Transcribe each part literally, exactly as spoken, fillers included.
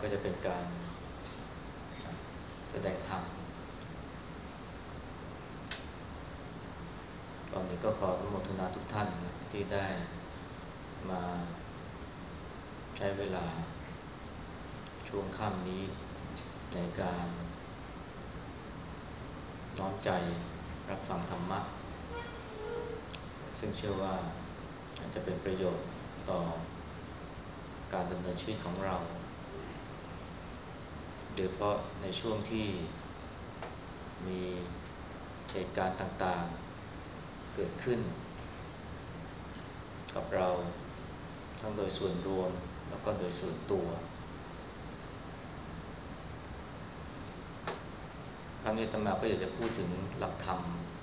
จะเป็นการแสดงธรรมก่อนนี้ก็ขออนุโมทนาทุกท่านนะที่ได้มาใช้เวลาช่วงค่ำนี้ในการน้อมใจรับฟังธรรมะซึ่งเชื่อว่าอาจจะเป็นประโยชน์ต่อการดำเนินชีวิตของเราโดยเฉพาะในช่วงที่มีเหตุการณ์ต่างๆเกิดขึ้นกับเราทั้งโดยส่วนรวมแล้วก็โดยส่วนตัวครั้งนี้อาตมาก็อยากจะพูดถึงหลักธรรม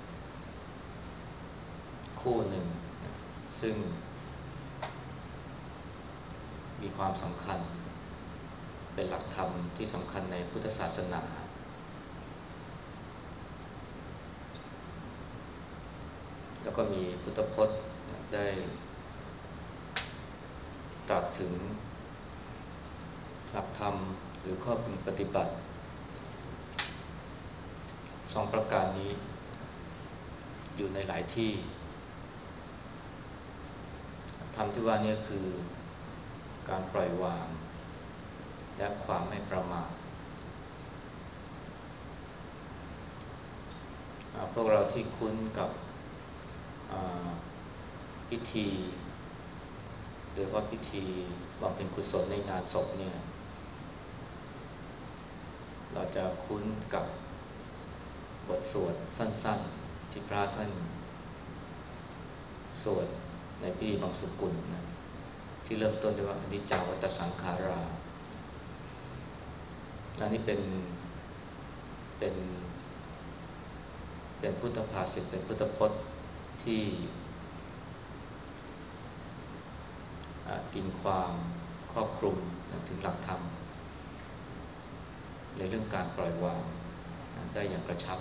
คู่หนึ่งซึ่งมีความสำคัญเป็นหลักธรรมที่สำคัญในพุทธศาสนาแล้วก็มีพุทธพจน์ได้ตรัสถึงหลักธรรมหรือข้อพึงปฏิบัติสองประการนี้อยู่ในหลายที่ธรรมที่ว่านี้คือการปล่อยวางและความไม่ประมาทพวกเราที่คุ้นกับพิธีโดยเฉพาะพิธีบำเพ็ญกุศลในงานศพเนี่ยเราจะคุ้นกับบทสวดสั้นๆที่พระท่านสวดในพิธีบังสุกุลนะที่เริ่มต้นด้วยว่าอนิจจังวัฏสังขาราอันนี้เป็นเป็นเป็นพุทธภาษิตเป็นพุทธพจน์ที่กินความครอบคลุมถึงหลักธรรมในเรื่องการปล่อยวางได้อย่างกระชับ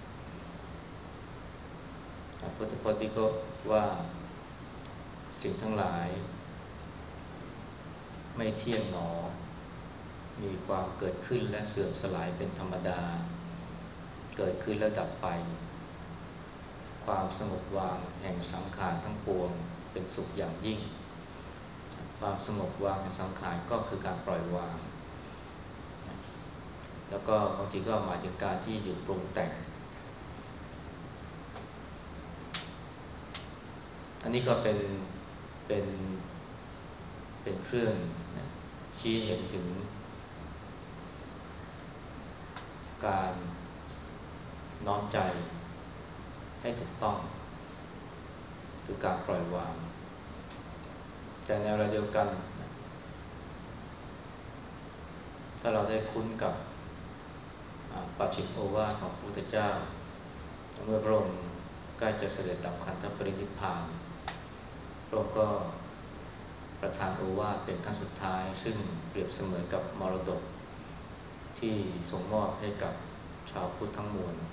พุทธพจน์นี้ก็ว่าสิ่งทั้งหลายไม่เที่ยงหนอมีความเกิดขึ้นและเสื่อมสลายเป็นธรรมดาเกิดขึ้นแล้วดับไปความสงบวางแห่งสังขารทั้งปวงเป็นสุขอย่างยิ่งความสงบวางแห่งสังขารก็คือการปล่อยวางแล้วก็บางทีก็หมายถึงการที่หยุดปรุงแต่งอันนี้ก็เป็นเป็นเป็นเครื่องชี้เห็นถึงการน้อมใจให้ถูกต้องคือการปล่อยวางแต่ในเวลาเดียวกันถ้าเราได้คุ้นกับปัจฉิมโอวาทของพระพุทธเจ้าเมื่อพระองค์ใกล้จะเสด็จดับขันธปรินิพพานพระองค์ก็ประทานโอวาทเป็นครั้งสุดท้ายซึ่งเปรียบเสมือนกับมรดกที่ส่งมอบให้กับชาวพุทธทั้งมวล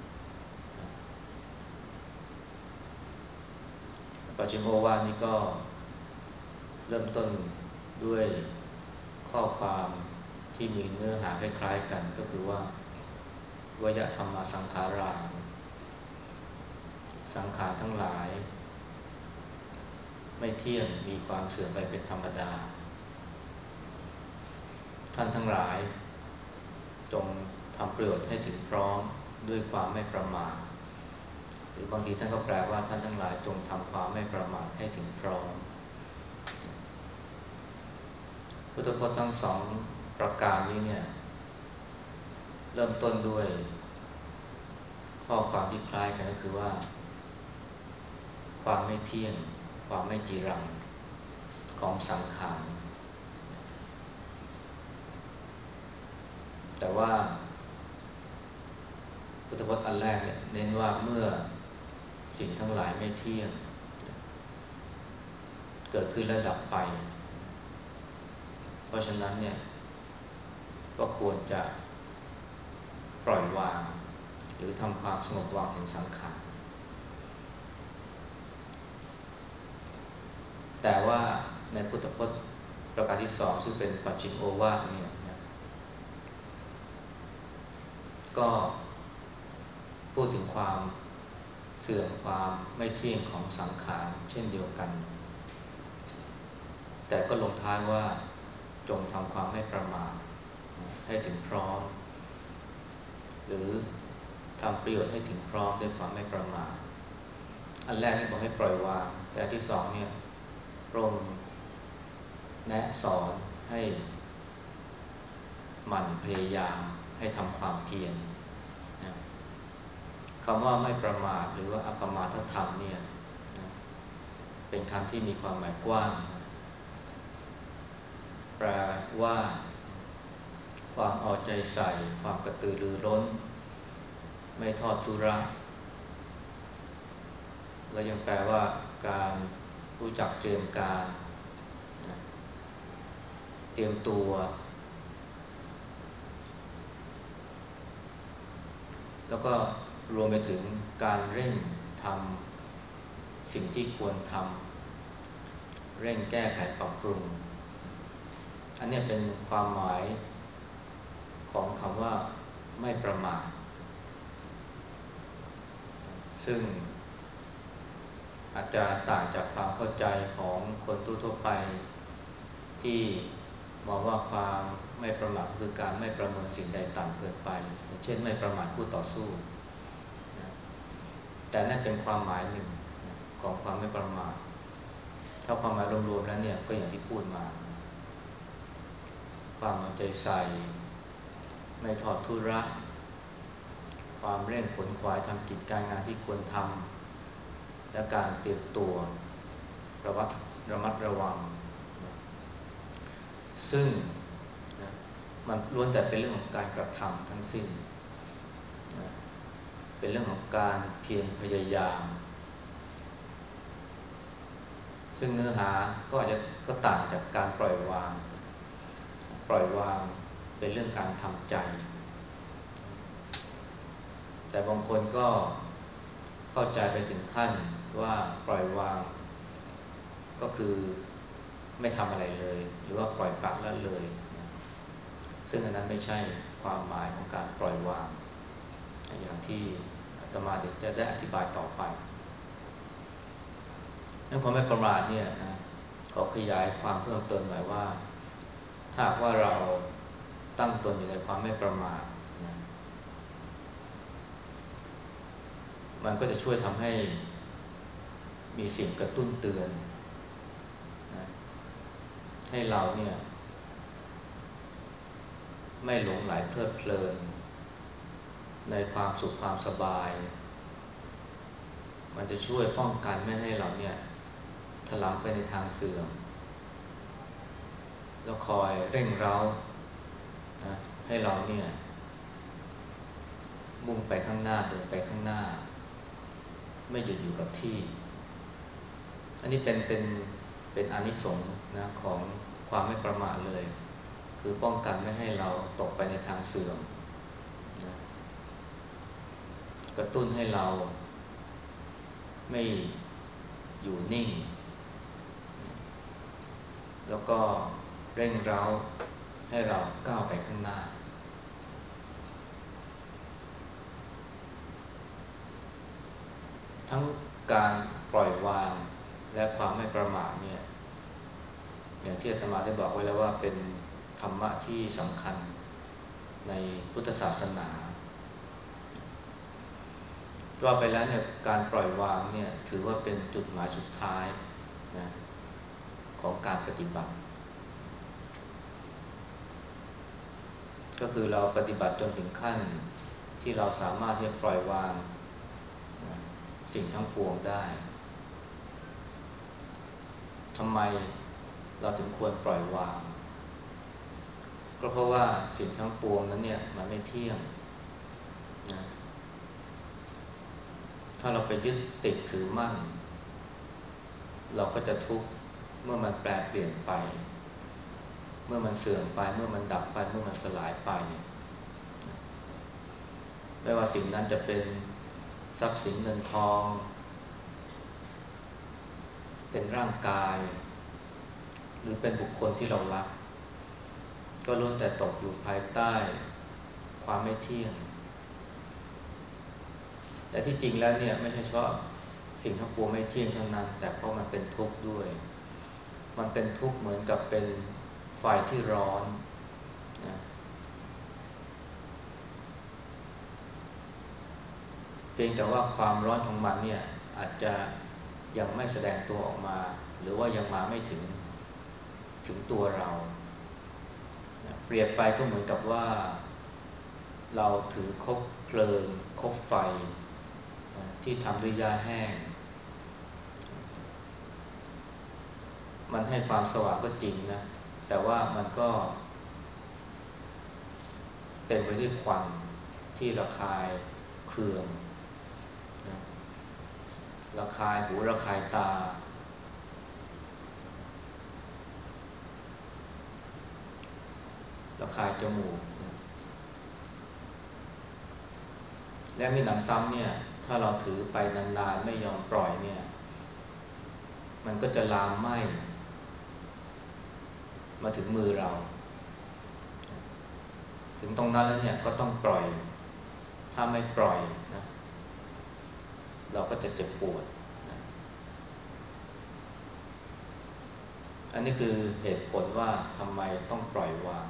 ปัจฉิมโอวาทนี้ก็เริ่มต้นด้วยข้อความที่มีเนื้อหาคล้ายๆกันก็คือว่าวยธรรมสังขาราสังขารทั้งหลายไม่เที่ยงมีความเสื่อมไปเป็นธรรมดาท่านทั้งหลายจงทำประโยชน์ให้ถึงพร้อมด้วยความไม่ประมาทหรือบางทีท่านก็แปลว่าท่านทั้งหลายจงทำความไม่ประมาทให้ถึงพร้อมพุทธพจน์ทั้งสองประการนี้เนี่ยเริ่มต้นด้วยข้อความที่คล้ายกันก็คือว่าความไม่เที่ยงความไม่จีรังของสังขารแต่ว่าพุทธพจน์อันแรกเนี่ยเน้นว่าเมื่อสิ่งทั้งหลายไม่เที่ยงเกิดขึ้นและดับไปเพราะฉะนั้นเนี่ยก็ควรจะปล่อยวางหรือทำความสงบวางแห่งสังขารแต่ว่าในพุทธพจน์ประการที่สองซึ่งเป็นปัจฉิมโอวาทเนี่ยนะก็พูดถึงความเสื่อมความไม่เที่ยงของสังขารเช่นเดียวกันแต่ก็ลงท้ายว่าจงทำความไม่ประมาทให้ถึงพร้อมหรือทำประโยชน์ให้ถึงพร้อมด้วยความไม่ประมาทอันแรกนี่บอกให้ปล่อยวางแต่อันที่สองเนี่ยพระองค์แนะสอนให้หมั่นพยายามให้ทำความเพียรนะคำว่าไม่ประมาทหรือว่าอัปปมาทธรรมเนี่ยนะเป็นคำที่มีความหมายกว้างนะแปลว่าความเอาใจใส่ความกระตือรือร้นไม่ทอดทุระและยังแปลว่าการรู้จักเตรียมการนะเตรียมตัวแล้วก็รวมไปถึงการเร่งทำสิ่งที่ควรทำเร่งแก้ไขปรับปรุงอันนี้เป็นความหมายของคำว่าไม่ประมาทซึ่งอาจจะต่างจากความเข้าใจของคนทั่วๆไปที่มองว่าความไม่ประมาทคือการไม่ประเมินสิ่งใดต่ำเกินไปเช่นไม่ประมาทคู่ต่อสู้นะแต่นั่นเป็นความหมายหนึ่งนะของความไม่ประมาทถ้าความหมายรวมๆแล้วเนี่ยก็อย่างที่พูดมาความเอาใจใส่ไม่ทอดทุระความเร่งขวนขวายทำกิจการงานที่ควรทำและการเตรียมตัวระวัดระมัดระวังนะซึ่งนะมันล้วนแต่เป็นเรื่องของการกระทำทั้งสิ้นนะเป็นเรื่องของการเพียรพยายามซึ่งเนื้อหาก็อาจจะก็ต่างจากการปล่อยวางปล่อยวางเป็นเรื่องการทำใจแต่บางคนก็เข้าใจไปถึงขั้นว่าปล่อยวางก็คือไม่ทำอะไรเลยหรือว่าปล่อยปละละเลยนะซึ่งอันนั้นไม่ใช่ความหมายของการปล่อยวางอย่างที่อาตมาเดี๋ยวจะได้อธิบายต่อไปเรื่องความไม่ประมาทเนี่ยนะขอขยายความเพิ่มเติมหน่อยว่าถ้าว่าเราตั้งตนอยู่ในความไม่ประมาทนะมันก็จะช่วยทำให้มีสิ่งกระตุ้นเตือนนะให้เราเนี่ยไม่หลงไหลเพลิดเพลินในความสุขความสบายมันจะช่วยป้องกันไม่ให้เราเนี่ยถลำไปในทางเสื่อมแล้วคอยเร่งเร้านะให้เราเนี่ยมุ่งไปข้างหน้าเดินไปข้างหน้าไม่หยุดอยู่กับที่อันนี้เป็นเป็นเป็นอานิสงส์นะของความไม่ประมาทเลยคือป้องกันไม่ให้เราตกไปในทางเสื่อมนะกระตุ้นให้เราไม่อยู่นิ่งแล้วก็เร่งเร้าให้เราก้าวไปข้างหน้าทั้งการปล่อยวางและความไม่ประมาทเนี่ยอย่างที่อาตมาได้บอกไว้แล้วว่าเป็นธรรมะที่สำคัญในพุทธศาสนาว่าไปแล้วเนี่ยการปล่อยวางเนี่ยถือว่าเป็นจุดหมายสุดท้ายนะของการปฏิบัติก็คือเราปฏิบัติจนถึงขั้นที่เราสามารถที่จะปล่อยวางนะสิ่งทั้งปวงได้ทำไมเราถึงควรปล่อยวางก็เพราะว่าสิ่งทั้งปวงนั้นเนี่ยมันไม่เที่ยงนะถ้าเราไปยึดติดถือมั่นเราก็จะทุกข์เมื่อมันแปรเปลี่ยนไปเมื่อมันเสื่อมไปเมื่อมันดับไปเมื่อมันสลายไปไม่ว่าสิ่งนั้นจะเป็นทรัพย์สินเงินทองเป็นร่างกายหรือเป็นบุคคลที่เรารักก็ล้วนแต่ตกอยู่ภายใต้ความไม่เที่ยงแต่ที่จริงแล้วเนี่ยไม่ใช่เฉพาะสิ่งทั้งปวงไม่เที่ยงเท่านั้นแต่เพราะมันเป็นทุกข์ด้วยมันเป็นทุกข์เหมือนกับเป็นไฟที่ร้อนนะเพียงแต่ว่าความร้อนของมันเนี่ยอาจจะยังไม่แสดงตัวออกมาหรือว่ายังมาไม่ถึงถึงตัวเรานะเปรียบไปก็เหมือนกับว่าเราถือคบเพลิงคบไฟนะที่ทำด้วยหญ้าแห้งมันให้ความสว่างก็จริงนะแต่ว่ามันก็เต็มไปด้วยควันที่ระคายเคืองนะระคายหูระคายตาระคายจมูกนะและมีหนำซ้ำเนี่ยถ้าเราถือไปนานๆไม่ยอมปล่อยเนี่ยมันก็จะลามไหม้มาถึงมือเราถึงตรงนั้นแล้วเนี่ยก็ต้องปล่อยถ้าไม่ปล่อยนะเราก็จะเจ็บปวดนะอันนี้คือเหตุผลว่าทำไมต้องปล่อยวาง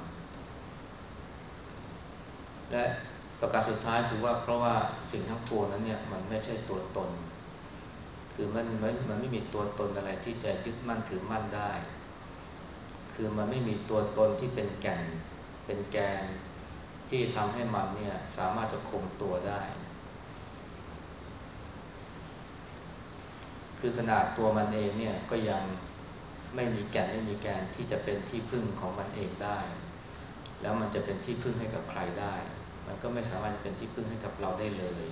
และประการสุดท้ายคือว่าเพราะว่าสิ่งทั้งปวงนั้นเนี่ยมันไม่ใช่ตัวตนคือมันมันมันไม่มีตัวตนอะไรที่จะยึดมั่นถือมั่นได้คือมันไม่มีตัวตนที่เป็นแก่นเป็นแกนที่ทำให้มันเนี่ยสามารถจะคงตัวได้คือขนาดตัวมันเองเนี่ยก็ยังไม่มีแก่นไม่มีแกนที่จะเป็นที่พึ่งของมันเองได้แล้วมันจะเป็นที่พึ่งให้กับใครได้มันก็ไม่สามารถจะเป็นที่พึ่งให้กับเราได้เลย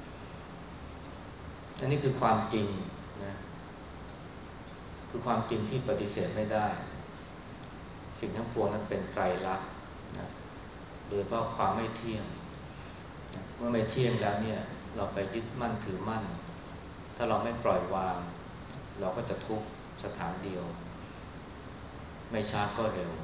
อันนี้คือความจริงนะคือความจริงที่ปฏิเสธไม่ได้สิ่งทั้งปวงนั้นเป็นไตรลักษณ์นะโดยเพราะความไม่เที่ยงนะเมื่อไม่เที่ยงแล้วเนี่ยเราไปยึดมั่นถือมั่นถ้าเราไม่ปล่อยวางเราก็จะทุกข์สถานเดียวไม่ช้าก็เร็ว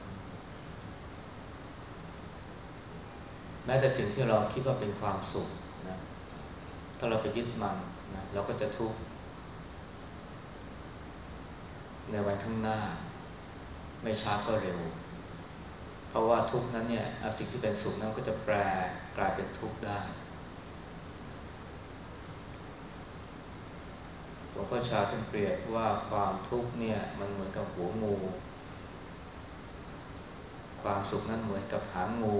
แม้แต่สิ่งที่เราคิดว่าเป็นความสุขนะถ้าเราไปยึดมันนะเราก็จะทุกข์ในวันข้างหน้าไม่ช้าก็เร็วเพราะว่าทุกข์นั้นเนี่ยสิ่งที่เป็นสุขนั้นก็จะแปรกลายเป็นทุกข์ได้หลวงพ่อชาท่านเปรียบว่าความทุกข์เนี่ยมันเหมือนกับหัวงูความสุขนั้นเหมือนกับหางงู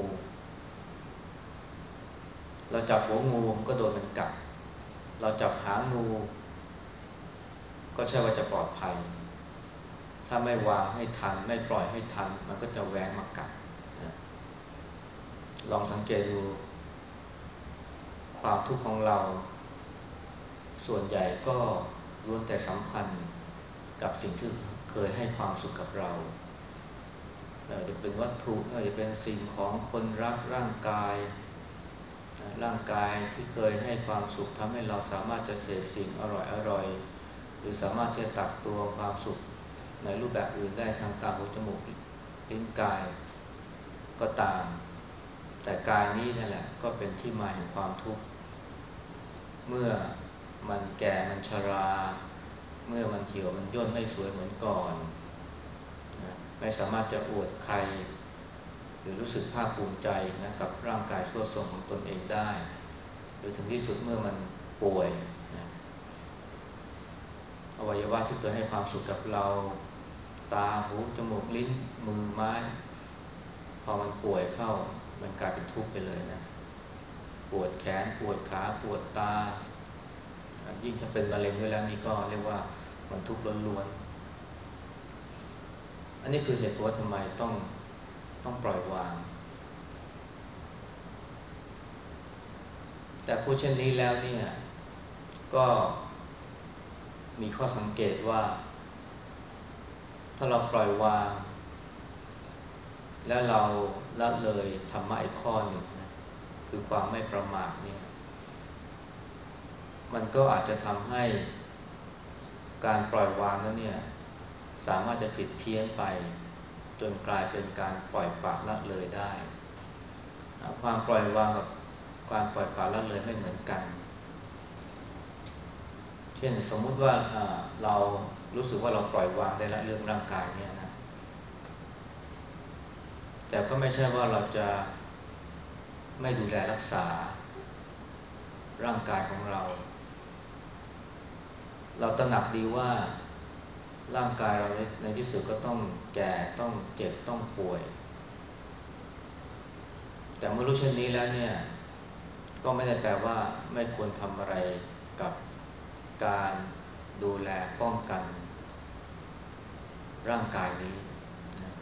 เราจับหัวงูมันก็โดนมันกัดเราจับหางงูก็ใช่ว่าจะปลอดภัยถ้าไม่วางให้ทันไม่ปล่อยให้ทันมันก็จะแหวงมากัดนะลองสังเกตดูความทุกข์ของเราส่วนใหญ่ก็ล้วนแต่สัมพันธ์กับสิ่งที่เคยให้ความสุขกับเราอาจจะเป็นวัตถุอาจจะเป็นสิ่งของคนรักร่างกายร่างกายที่เคยให้ความสุขทำให้เราสามารถจะเสพสิ่งอร่อยอร่อยหรือสามารถที่จะตักตัวความสุขในรูปแบบอื่นได้ทางตาหูจมูกลิ้นกายก็ตามแต่กายนี้นั่นแหละก็เป็นที่มาแห่งความทุกข์เมื่อมันแก่มันชราเมื่อมันเหี่ยวมันย่นไม่สวยเหมือนก่อนนะไม่สามารถจะอวดใครหรือรู้สึกภาคภูมิใจนะกับร่างกายทรุดโทรมของตนเองได้หรือถึงที่สุดเมื่อมันป่วยนะอวัยวะที่เคยให้ความสุขกับเราตาหูจมูกลิ้นมือไม้พอมันป่วยเข้ามันกลายเป็นทุกข์ไปเลยนะปวดแขนปวดขาปวดตายิ่งถ้าเป็นมะเร็งด้วยแล้วนี่ก็เรียกว่ามันทุกข์ล้วนๆอันนี้คือเหตุผลว่าทำไมต้องต้องปล่อยวางแต่พูดเช่นนี้แล้วเนี่ยก็มีข้อสังเกตว่าถ้าเราปล่อยวางแล้วเราละเลยธรรมะอีกข้อหนึ่งนะคือความไม่ประมาทเนี่ยมันก็อาจจะทำให้การปล่อยวางนั้นเนี่ยสามารถจะผิดเพี้ยนไปจนกลายเป็นการปล่อยปละละเลยได้ความปล่อยวางกับการปล่อยปละละเลยไม่เหมือนกันเช่นสมมุติว่าเรารู้สึกว่าเราปล่อยวางได้แล้วเรื่องร่างกายเนี่ยนะแต่ก็ไม่ใช่ว่าเราจะไม่ดูแลรักษาร่างกายของเราเราตระหนักดีว่าร่างกายเราในที่สุดก็ต้องแก่ต้องเจ็บต้องป่วยแต่เมื่อรู้เช่นนี้แล้วเนี่ยก็ไม่ได้แปลว่าไม่ควรทำอะไรกับการดูแลป้องกันร่างกายนี้นะ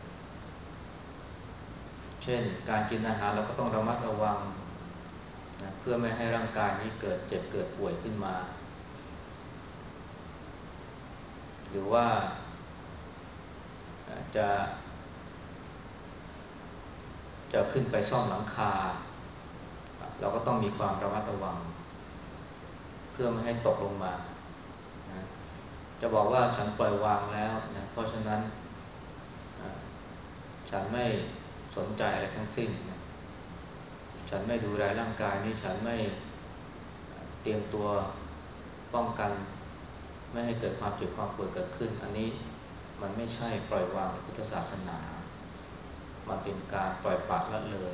เช่นการกินอาหารเราก็ต้องระมัดระวังนะเพื่อไม่ให้ร่างกายนี้เกิดเจ็บเกิดป่วยขึ้นมาหรือว่าจะจะขึ้นไปซ่อมหลังคาเราก็ต้องมีความระมัดระวังเพื่อไม่ให้ตกลงมานะจะบอกว่าฉันปล่อยวางแล้วนะเพราะฉะนั้นฉันไม่สนใจอะไรทั้งสิ้นนะฉันไม่ดูแลร่างกายนี้ฉันไม่เตรียมตัวป้องกันไม่ให้เกิดความเจ็บความป่วยเกิดขึ้นอันนี้มันไม่ใช่ปล่อยวางในพุทธศาสนามันเป็นการปล่อยปละละเลย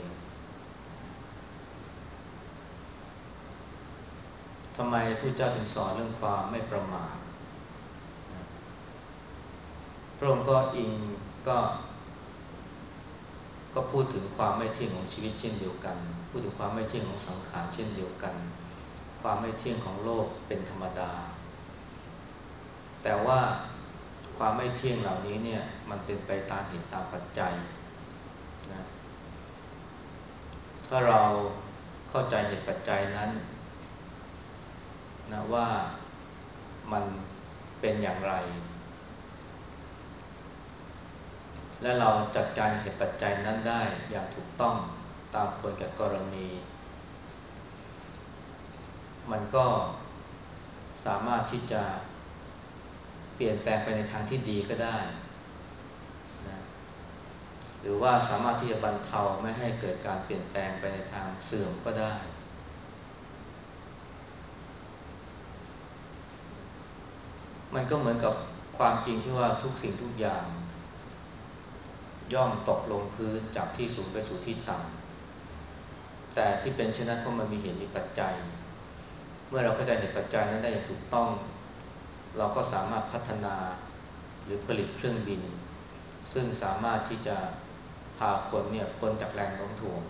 ทำไมพระเจ้าถึงสอนเรื่องความไม่ประมาทพระองค์ก็อิงก็ก็พูดถึงความไม่เที่ยงของชีวิตเช่นเดียวกันพูดถึงความไม่เที่ยงของสังขารเช่นเดียวกันความไม่เที่ยงของโลกเป็นธรรมดาแต่ว่าความไม่เที่ยงเหล่านี้เนี่ยมันเป็นไปตามเหตุตามปัจจัยนะถ้าเราเข้าใจเหตุปัจจัยนั้นนะว่ามันเป็นอย่างไรและเราจัดการเหตุปัจจัยนั้นได้อย่างถูกต้องตามควรแก่กรณีมันก็สามารถที่จะเปลี่ยนแปลงไปในทางที่ดีก็ได้นะหรือว่าสามารถที่จะบรรเทาไม่ให้เกิดการเปลี่ยนแปลงไปในทางเสื่อมก็ได้มันก็เหมือนกับความจริงที่ว่าทุกสิ่งทุกอย่างย่อมตกลงพื้นจากที่สูงไปสู่ที่ต่ำแต่ที่เป็นเช่นนั้นเพราะมันมีเหตุมีปัจจัยเมื่อเราเข้าใจเหตุปัจจัยนั้นได้อย่างถูกต้องเราก็สามารถพัฒนาหรือผลิตเครื่องบินซึ่งสามารถที่จะพาคนเนี่ยพ้นจากแรงโน้มถ่วง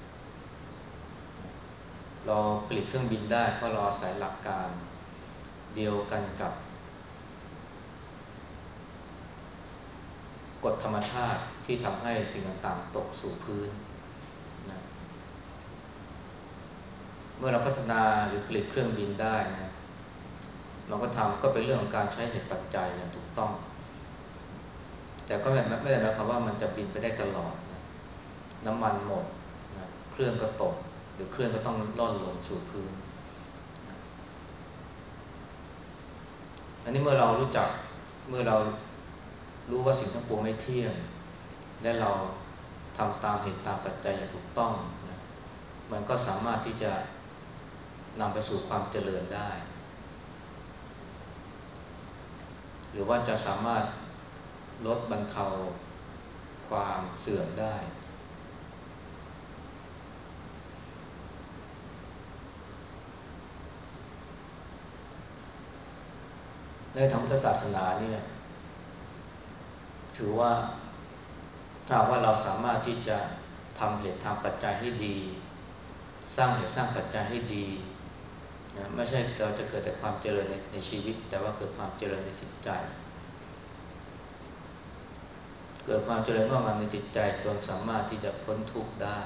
เราผลิตเครื่องบินได้เพราะเราอาศัยหลักการเดียวกันกับกฎธรรมชาติที่ทำให้สิ่งต่างๆตกสู่พื้นนะเมื่อเราพัฒนาหรือผลิตเครื่องบินได้นะเราก็ทำก็เป็นเรื่องของการใช้เหตุปัจจัยอย่างถูกต้องแต่ก็ไม่ไม่ได้หมายความว่ามันจะบินไปได้ตลอดนะน้ำมันหมดนะเครื่องก็ตกหรือเครื่องก็ต้องล่อนลงสู่พื้นนะอันนี้เมื่อเรารู้จักเมื่อเรารู้ว่าสิ่งทั้งปวงไม่เที่ยงและเราทำตามเหตุตามปัจจัยอย่างถูกต้องนะมันก็สามารถที่จะนำไปสู่ความเจริญได้หรือว่าจะสามารถลดบรรเทาความเสื่อมได้ในทางพุทธศาสนาเนี่ยถือว่าถ้าว่าเราสามารถที่จะทำเหตุทำปัจจัยให้ดีสร้างเหตุสร้างปัจจัยให้ดีนะไม่ใช่เราจะเกิดแต่ความเจริญในในชีวิตแต่ว่าเกิดความเจริญในจิตใจเกิดความเจริญงอกงามในจิตใจจนสามารถที่จะพ้นทุกข์ได้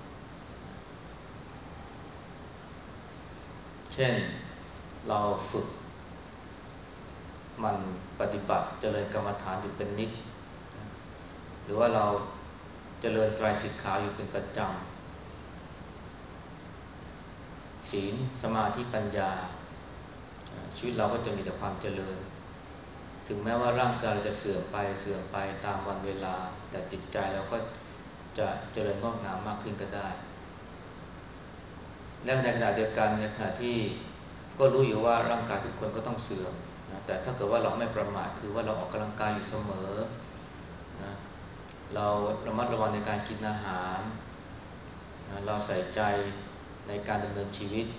เช่นเราฝึกมันปฏิบัติเจริญกรรมฐานอยู่เป็นนิจหรือว่าเราเจริญไตรสิกขาอยู่เป็นประจำศีลสมาธิปัญญาชีวิตเราก็จะมีแต่ความเจริญถึงแม้ว่าร่างกายเราจะเสื่อมไปเสื่อมไปตามวันเวลาแต่จิตใจเราก็จะเจริญงอกงามมากขึ้นก็ได้และในขณะเดียวกันในขณะที่ก็รู้อยู่ว่าร่างกายทุกคนก็ต้องเสื่อมนะแต่ถ้าเกิดว่าเราไม่ประมาทคือว่าเราออกกำลังกายอยู่เสมอนะเราระมัดระวังในการกินอาหารนะเราใส่ใจในการดำเนินชีวิต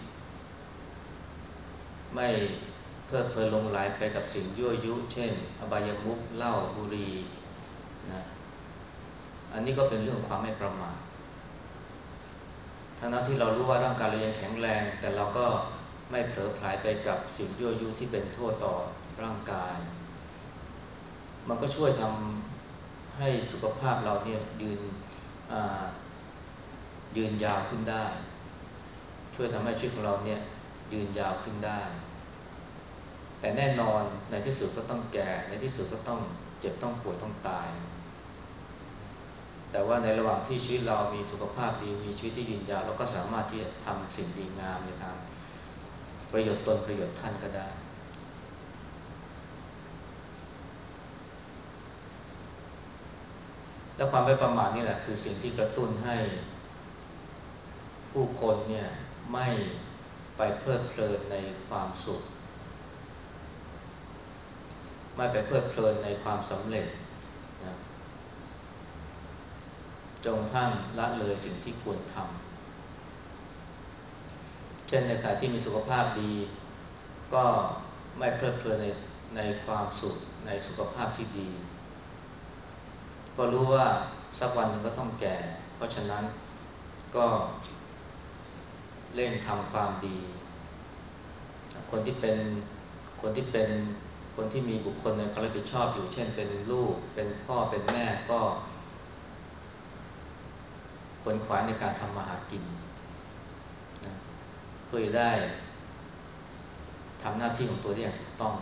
ไม่เพลิดเพลินหลงไหลไปกับสิ่งยั่วยุเช่นอบายมุขเหล้าบุหรี่นะอันนี้ก็เป็นเรื่องความไม่ประมาททั้งนั้นที่เรารู้ว่าร่างกายเรายังแข็งแรงแต่เราก็ไม่เผลอไผลไปกับสิ่งยั่วยุที่เป็นโทษต่อร่างกายมันก็ช่วยทำให้สุขภาพเราเนี่ยยืนยืนยาวขึ้นได้ช่วยทำให้ชีวิตของเราเนี่ยยืนยาวขึ้นได้แต่แน่นอนในที่สุดก็ต้องแก่ในที่สุดก็ต้องเจ็บต้องป่วยต้องตายแต่ว่าในระหว่างที่ชีวิตเรามีสุขภาพดีมีชีวิตที่ยืนยาวเราก็สามารถที่จะทำสิ่งดีงามในทางประโยชน์ตนประโยชน์ท่านก็ได้และความไม่ประมาทนี่แหละคือสิ่งที่กระตุ้นให้ผู้คนเนี่ยไม่ไปเพลิดเพลินในความสุขไม่ไปเพลิดเพลินในความสำเร็จนะจนกระทั่งละเลยสิ่งที่ควรทำเช่นในขณะที่มีสุขภาพดีก็ไม่เพลิดเพลินในในความสุขในสุขภาพที่ดีก็รู้ว่าสักวันหนึ่งก็ต้องแก่เพราะฉะนั้นก็เร่งทำความดีคนที่เป็นคนที่เป็นคนที่มีบุคคลในความรับผิดชอบอยู่เช่นเป็นลูกเป็นพ่อเป็นแม่ก็ขวนขวายในการทำมาหากินนะเพื่อได้ทำหน้าที่ของตัวได้อย่างถูกต้อง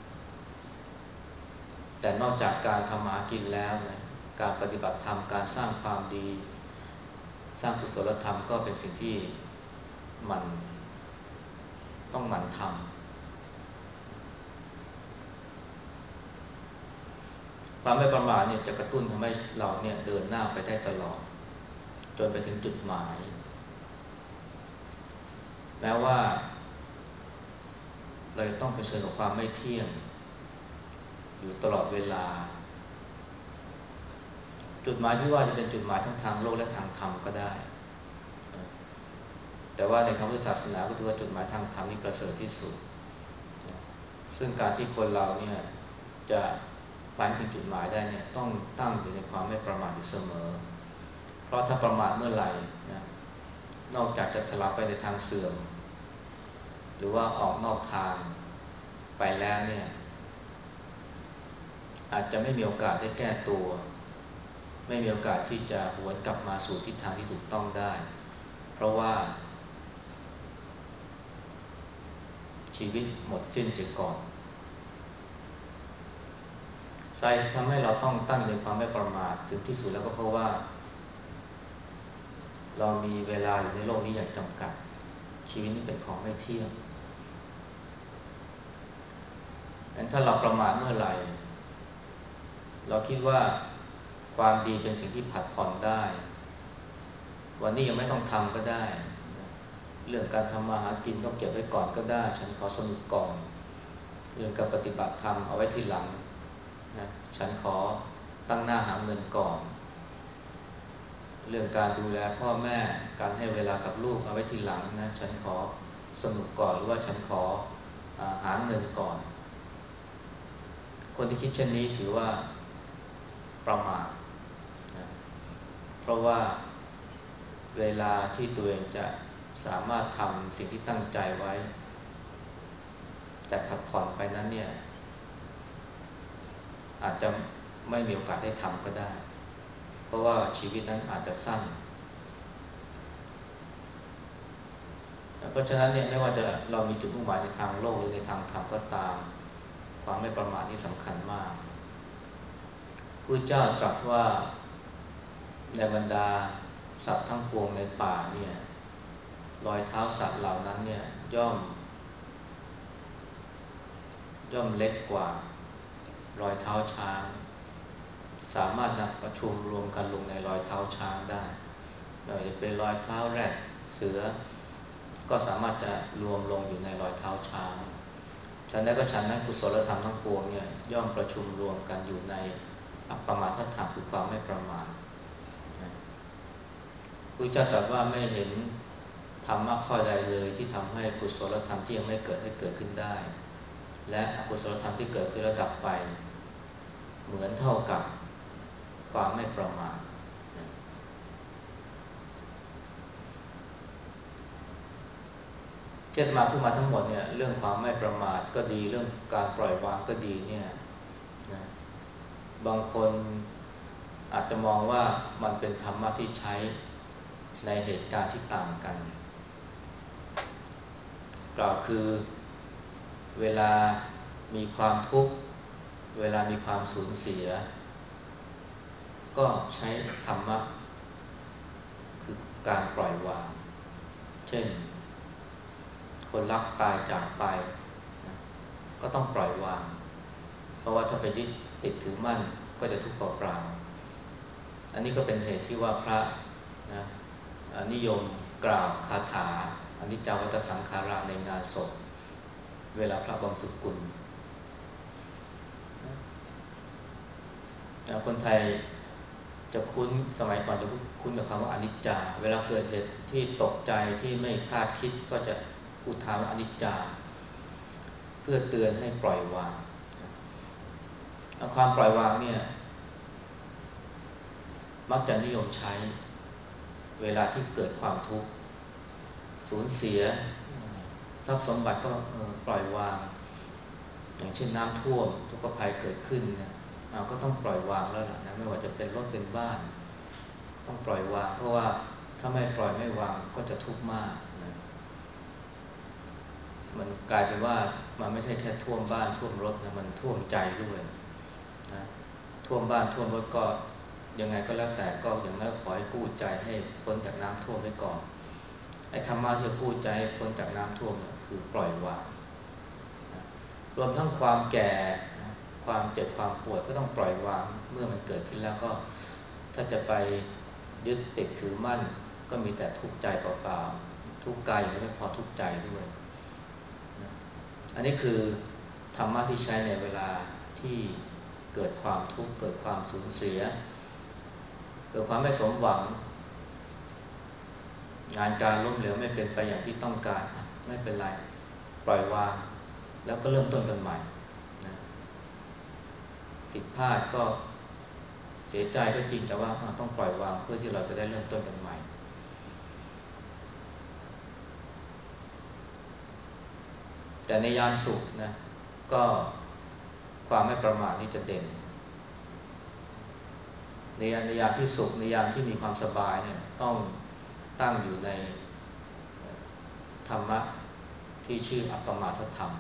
แต่นอกจากการทำมาหากินแล้วนะการปฏิบัติธรรมการสร้างความดีสร้างกุศลธรรมก็เป็นสิ่งที่มันต้องหมั่นทำความไม่ประมาทเนี่ยจะกระตุ้นทำให้เราเนี่ยเดินหน้าไปได้ตลอดจนไปถึงจุดหมายแม้ว่าเราจะต้องเผชิญกับความไม่เที่ยงอยู่ตลอดเวลาจุดหมายที่ว่าจะเป็นจุดหมายทั้งทางโลกและทางธรรมก็ได้แต่ว่าในทางพุทธศาสนาก็ถือว่าจุดหมายทางธรรมนี่ประเสริฐที่สุดซึ่งการที่คนเราเนี่ยจะไปถึงจุดหมายได้เนี่ยต้องตั้งอยู่ในความไม่ประมาทอยู่เสมอเพราะถ้าประมาทเมื่อไหร่นะนอกจากจะถลำไปในทางเสื่อมหรือว่าออกนอกทางไปแล้วเนี่ยอาจจะไม่มีโอกาสได้แก้ตัวไม่มีโอกาสที่จะหวนกลับมาสู่ทิศทางที่ถูกต้องได้เพราะว่าชีวิตหมดสิ้นเสียก่อนใช่ทำให้เราต้องตั้งในความไม่ประมาทถึงที่สุดแล้วก็เพราะว่าเรามีเวลาอยู่ในโลกนี้อย่างจำกัดชีวิตนี้เป็นของไม่เที่ยงงั้นถ้าเราประมาทเมื่อไหร่เราคิดว่าความดีเป็นสิ่งที่ผัดผ่อนได้วันนี้ยังไม่ต้องทำก็ได้เรื่องการทำมาหากินก็เก็บไว้ก่อนก็ได้ฉันขอสนุกก่อนเรื่องการปฏิบัติธรรมเอาไว้ทีหลังนะฉันขอตั้งหน้าหาเงินก่อนเรื่องการดูแลพ่อแม่การให้เวลากับลูกเอาไว้ทีหลังนะฉันขอสนุกก่อนหรือว่าฉันขออาหาเงินก่อนคนที่คิดเช่นนี้ถือว่าประมาทนะเพราะว่าเวลาที่ตัวเองจะสามารถทำสิ่งที่ตั้งใจไว้แต่ผัดผ่อนไปนั้นเนี่ยอาจจะไม่มีโอกาสได้ทำก็ได้เพราะว่าชีวิตนั้นอาจจะสั้นเพราะฉะนั้นเนี่ยไม่ว่าจะเรามีจุดมุ่งหมายในทางโลกหรือในทางธรรมก็ตามความไม่ประมาทนี่สำคัญมากพระเจ้าตรัสว่าในบรรดาสัตว์ทั้งปวงในป่าเนี่ยรอยเท้าสัตว์เหล่านั้นเนี่ยย่อมย่อมเล็กกว่ารอยเท้าช้างสามารถนำประชุมรวมกันลงในรอยเท้าช้างได้ไม่ว่าจะเป็นรอยเท้าแรดเสือก็สามารถจะรวมลงอยู่ในรอยเท้าช้างฉันนั้นก็ฉันนั้นกุศลธรรมทั้งปวงเนี่ยย่อมประชุมรวมกันอยู่ในอัปปมาทธรรมคือความไม่ประมาทนะพระเจ้าตรัสว่าไม่เห็นธรรมะข้อใดเลยที่ทำให้กุศลธรรมที่ยังไม่เกิดให้เกิดขึ้นได้และอกุศลธรรมที่เกิดขึ้นแล้วดับไปเหมือนเท่ากับความไม่ประมาทที่อาตมาพูดมาทั้งหมดเนี่ยเรื่องความไม่ประมาทก็ดีเรื่องการปล่อยวางก็ดีเนี่ยนะบางคนอาจจะมองว่ามันเป็นธรรมะที่ใช้ในเหตุการณ์ที่ต่างกันกล่าวคือเวลามีความทุกข์เวลามีความสูญเสียก็ใช้ธรรมะคือการปล่อยวางเช่นคนรักตายจากไปนะก็ต้องปล่อยวางเพราะว่าถ้าไปยึดติดถือมั่นก็จะทุกข์เปล่าๆอันนี้ก็เป็นเหตุที่ว่าพระนะนิยมกล่าวคาถาอนิจจาวัฏสังขาราในงานศพเวลาพระบำสุกุลคนไทยจะคุ้นสมัยก่อนจะคุ้นกับคำว่าอนิจจาเวลาเกิดเหตุที่ตกใจที่ไม่คาดคิดก็จะอุทานว่าอนิจจาเพื่อเตือนให้ปล่อยวางความปล่อยวางเนี่ยมักจะนิยมใช้เวลาที่เกิดความทุกข์สูญเสียทรัพย์สมบัติก็ปล่อยวางอย่างเช่นน้ำท่วมทุกข์ภัยเกิดขึ้นเนี่ยก็ต้องปล่อยวางแล้วล่ะนะไม่ว่าจะเป็นรถเป็นบ้านต้องปล่อยวางเพราะว่าถ้าไม่ปล่อยไม่วางก็จะทุกข์มากนะมันกลายเป็นว่ามันไม่ใช่แค่ท่วมบ้านท่วมรถนะมันท่วมใจด้วยนะท่วมบ้านท่วมรถก็ยังไงก็แล้วแต่ก็อย่างน้อยขอให้กู้ใจให้พ้นจากน้ำท่วมไว้ก่อนไอ้ธรรมะที่กู้ใจให้พ้นจากน้ำท่วมเนี่ยคือปล่อยวางนะรวมทั้งความแก่นะความเจ็บความปวดก็ต้องปล่อยวางเมื่อมันเกิดขึ้นแล้วก็ถ้าจะไปยึดติดถือมั่นก็มีแต่ทุกข์ใจเปล่าๆทุกข์กายยังไม่พอทุกข์ใจด้วยนะอันนี้คือธรรมะที่ใช้ในเวลาที่เกิดความทุกข์เกิดความสูญเสียเกิดความไม่สมหวังงานการล้มเหลวไม่เป็นไปอย่างที่ต้องการไม่เป็นไรปล่อยวางแล้วก็เริ่มต้นกันใหม่นะผิดพลาดก็เสียใจก็จริงแต่ว่าต้องปล่อยวางเพื่อที่เราจะได้เริ่มต้นกันใหม่แต่ในยามสุขนะก็ความไม่ประมาทนี่จะเด่นในยามในยามที่สุขในยามที่มีความสบายเนี่ยต้องตั้งอยู่ในธรรมะที่ชื่ออัปปมาทธรรม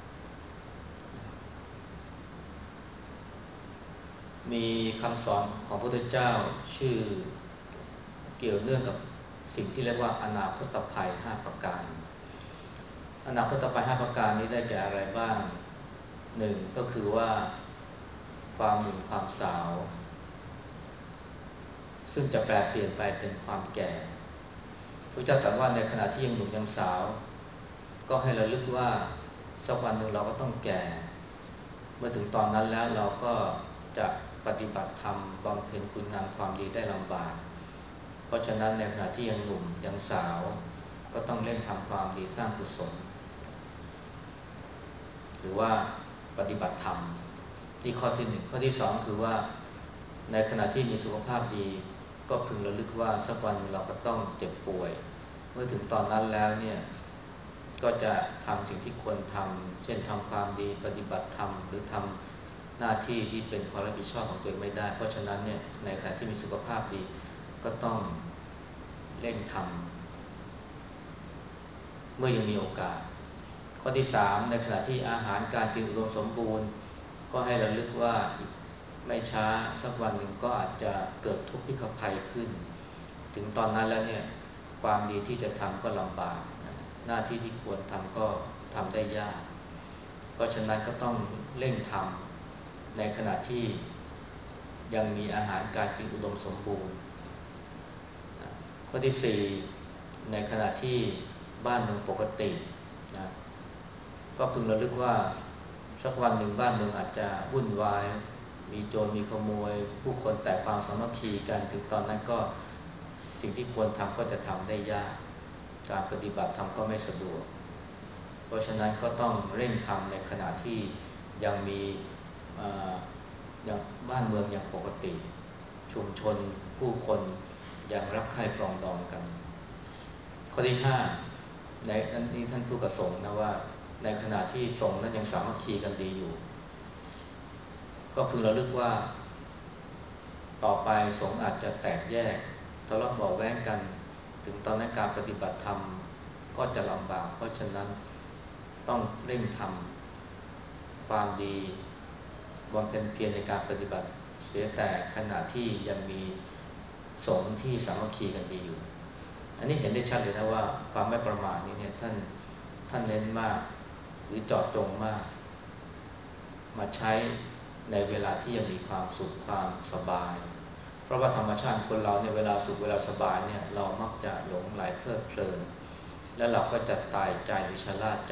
มีคำสอนของพระพุทธเจ้าชื่อเกี่ยวเนื่องกับสิ่งที่เรียกว่าอนาคตภัยห้าประการอนาคตภัยห้าประการนี้ได้แก่อะไรบ้างหนึ่งก็คือว่าความหนุ่มความสาวซึ่งจะแปรเปลี่ยนไปเป็นความแก่พระเจ้าตรัสว่าในขณะที่ยังหนุ่มยังสาวก็ให้ระลึกว่าสักวันหนึ่งเราก็ต้องแก่เมื่อถึงตอนนั้นแล้วเราก็จะปฏิบัติธรรมบำเพ็ญคุณงามความดีได้ลำบากเพราะฉะนั้นในขณะที่ยังหนุ่มยังสาวก็ต้องเร่งทำความดีสร้างกุศลหรือว่าปฏิบัติธรรมที่ข้อที่หนึ่งข้อที่สองคือว่าในขณะที่มีสุขภาพดีก็พึงระลึกว่าสักวันเราก็ต้องเจ็บป่วยเมื่อถึงตอนนั้นแล้วเนี่ยก็จะทำสิ่งที่ควรทำเช่นทำความดีปฏิบัติธรรมหรือทำหน้าที่ที่เป็นความรับผิดชอบของตัวเองไม่ได้เพราะฉะนั้นเนี่ยในขณะที่มีสุขภาพดีก็ต้องเร่งทำเมื่อยังมีโอกาสข้อที่สามในขณะที่อาหารการกินอุดมสมบูรณ์ก็ให้ระลึกว่าไม่ช้าสักวันหนึ่งก็อาจจะเกิดทุกข์พิฆภัยขึ้นถึงตอนนั้นแล้วเนี่ยความดีที่จะทำก็ลำบากหน้าที่ที่ควรทำก็ทำได้ยากเพราะฉะนั้นก็ต้องเร่งทำในขณะที่ยังมีอาหารการกินอุดมสมบูรณ์ข้อที่สี่ในขณะที่บ้านเมืองปกตินะก็พึงระลึกว่าสักวันหนึ่งบ้านเมืองอาจจะวุ่นวายมีโจรมีขโมยผู้คนแตกความสามัคคีกันถึงตอนนั้นก็สิ่งที่ควรทำก็จะทำได้ยากการปฏิบัติธรรมก็ไม่สะดวกเพราะฉะนั้นก็ต้องเร่งทำในขณะที่ยังมีอย่างบ้านเมืองอย่างปกติชุมชนผู้คนยังรักใคร่ปรองดองกันข้อที่ห้าในอันนี้ท่านผู้ประสงค์นะว่าในขณะที่สงฆ์นั้นยังสามัคคีกันดีอยู่ก็พึงระลึกว่าต่อไปสงฆ์อาจจะแตกแยกทะเลาะเบาะแว้งกันถึงตอนนั้นการปฏิบัติธรรมก็จะลำบากเพราะฉะนั้นต้องเร่งทำความดีบำเพ็ญเพียรในการปฏิบัติเสียแต่ขณะที่ยังมีสงฆ์ที่สามัคคีกันดีอยู่อันนี้เห็นได้ชัดเลยนะว่าความไม่ประมาทนี้เนี่ยท่านท่านเน้นมากหรือเจาะจงมากมาใช้ในเวลาที่ยังมีความสุขความสบายเพราะว่าธรรมชาติคนเราเนี่ยเวลาสุขเวลาสบายเนี่ยเรามักจะหลงไหลเพลิดเพลินแล้วเราก็จะตายใจหรือชะล่าใจ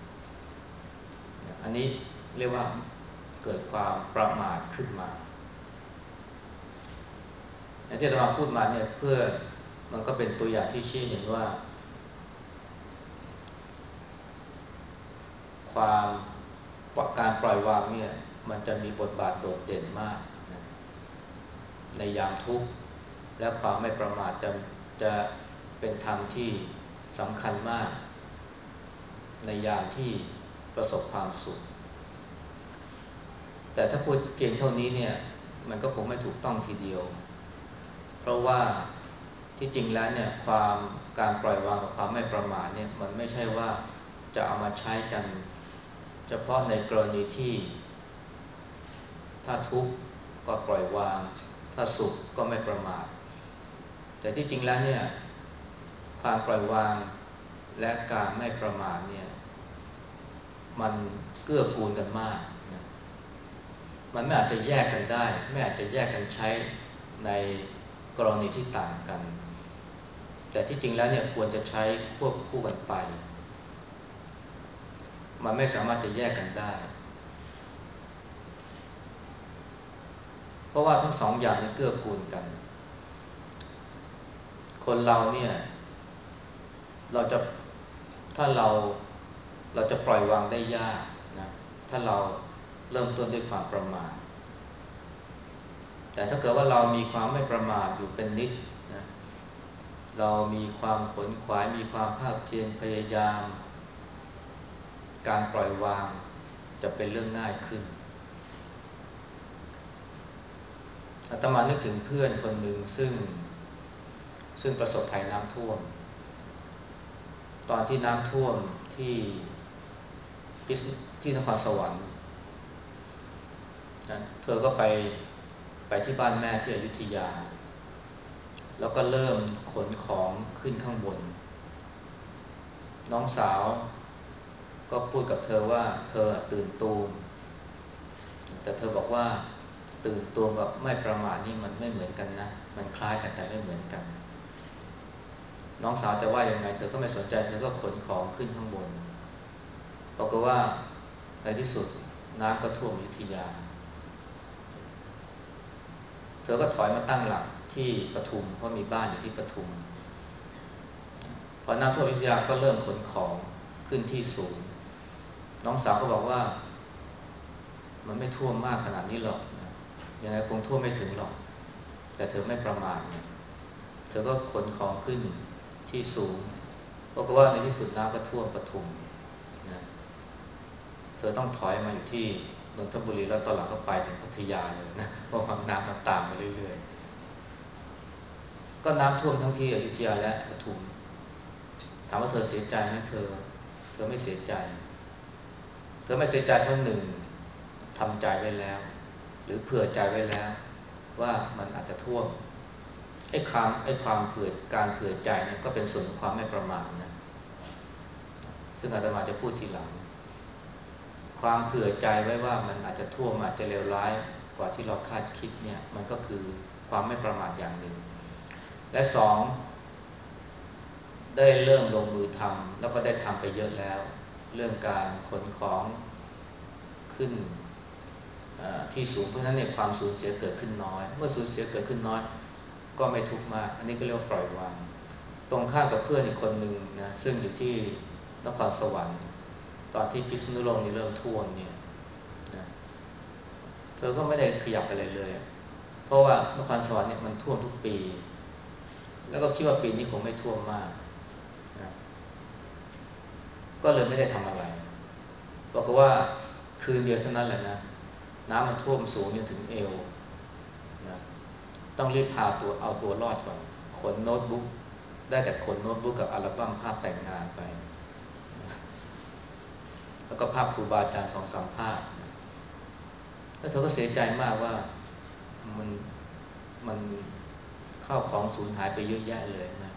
อันนี้เรียกว่าเกิดความประมาทขึ้นมาที่เราพูดมาเนี่ยเพื่อมันก็เป็นตัวอย่างที่ชี้เห็นว่าความการปล่อยวางเนี่ยมันจะมีบทบาทโดดเด่นมากนะในยามทุกข์และความไม่ประมาทจะจะเป็นธรรมที่สำคัญมากในยามที่ประสบความสุขแต่ถ้าพูดเพียงเท่านี้เนี่ยมันก็คงไม่ถูกต้องทีเดียวเพราะว่าที่จริงแล้วเนี่ยความการปล่อยวางกับความไม่ประมาทเนี่ยมันไม่ใช่ว่าจะเอามาใช้กันเฉพาะในกรณีที่ถ้าทุกข์ก็ปล่อยวางถ้าสุขก็ไม่ประมาทแต่ที่จริงแล้วเนี่ยความปล่อยวางและการไม่ประมาทเนี่ยมันเกื้อกูลกันมากนะมันไม่อาจจะแยกกันได้ไม่อาจจะแยกกันใช้ในกรณีที่ต่างกันแต่ที่จริงแล้วเนี่ยควรจะใช้ควบคู่กันไปมันไม่สามารถจะแยกกันได้เพราะว่าทั้งสองอย่างนี้เกื้อกูลกันคนเราเนี่ยเราจะถ้าเราเราจะปล่อยวางได้ยากนะถ้าเราเริ่มต้นด้วยความประมาทแต่ถ้าเกิดว่าเรามีความไม่ประมาทอยู่เป็นนิดนะเรามีความขวนขวายมีความภาคเพียรพยายามการปล่อยวางจะเป็นเรื่องง่ายขึ้นอาตมานึกถึงเพื่อนคนหนึ่งซึ่งซึ่งประสบภัยน้ำท่วมตอนที่น้ำท่วมที่ที่นครสวรรค์เธอก็ไปไปที่บ้านแม่ที่อยุธยาแล้วก็เริ่มขนของขึ้นข้างบนน้องสาวก็พูดกับเธอว่าเธอตื่นตูมแต่เธอบอกว่าตื่นตูมกับไม่ประมาทนี่มันไม่เหมือนกันนะมันคล้ายกันแต่ไม่เหมือนกันน้องสาวจะว่ายังไงเธอก็ไม่สนใจเธอก็ขนของขึ้นข้างบนบอกว่าในที่สุดน้ำก็ท่วมอยุธยาเธอก็ถอยมาตั้งหลักที่ปทุมเพราะมีบ้านอยู่ที่ปทุมพอน้ำท่วมอยุธยาก็เริ่มขนของขึ้นที่สูงน้องสาวก็บอกว่ามันไม่ท่วมมากขนาดนี้หรอกยังไงคงท่วมไม่ถึงหรอกแต่เธอไม่ประมาทเนี่ยเธอก็ขนของขึ้นที่สูงบอกว่าในที่สุดน้ำก็ท่วมปทุมนะเธอต้องถอยมาอยู่ที่นนทบุรีแล้วตอนหลังก็ไปถึงพัทยาเลยนะเพราะความน้ำมันตามมาเรื่อยๆก็น้ำท่วมทั้งที่อยุธยาและปทุมถามว่าเธอเสียใจไหมเธอเธอไม่เสียใจเธอไม่เสียใจเพราะหนึ่งทำใจไว้แล้วหรือเผื่อใจไว้แล้วว่ามันอาจจะท่วมไอ้ความไอ้ความเผื่อการเผื่อใจเนี่ยก็เป็นส่วนของความไม่ประมาทนะซึ่งอาตมาจะพูดทีหลังความเผื่อใจไว้ว่ามันอาจจะท่วมอาจจะเลวร้ายกว่าที่เราคาดคิดเนี่ยมันก็คือความไม่ประมาทอย่างหนึ่งและสองได้เริ่มลงมือทำแล้วก็ได้ทำไปเยอะแล้วเรื่องการขนของขึ้นที่สูงเพราะฉะนั้นเนี่ยความสูญเสียเกิดขึ้นน้อยเมื่อสูญเสียเกิดขึ้นน้อยก็ไม่ทุกข์มากอันนี้ก็เรียกว่าปล่อยวางตรงข้ามกับเพื่อนอีกคนหนึ่งนะซึ่งอยู่ที่นครสวรรค์ตอนที่พิษณุโลกนี่เริ่มท่วมเนี่ยนะเธอก็ไม่ได้ขยับอะไรเลยเพราะว่านครสวรรค์เนี่ยมันท่วมทุกปีแล้วก็คิดว่าปีนี้คงไม่ท่วมมากนะก็เลยไม่ได้ทำอะไรบอกว่าคืนเดียวเท่านั้นแหละนะน้ำมันท่วมสูงจนถึงเอวนะต้องรีบพาตัวเอาตัวรอดก่อนขนโน้ตบุ๊กได้แต่ขนโน้ตบุ๊กกับอัลบั้มภาพแต่งงานไปแล้วก็ภาพครูบาอาจารย์สองสามภาพแล้วเธอก็เสียใจมากว่ามันมันข้าวของสูญหายไปเยอะแยะเลยนะ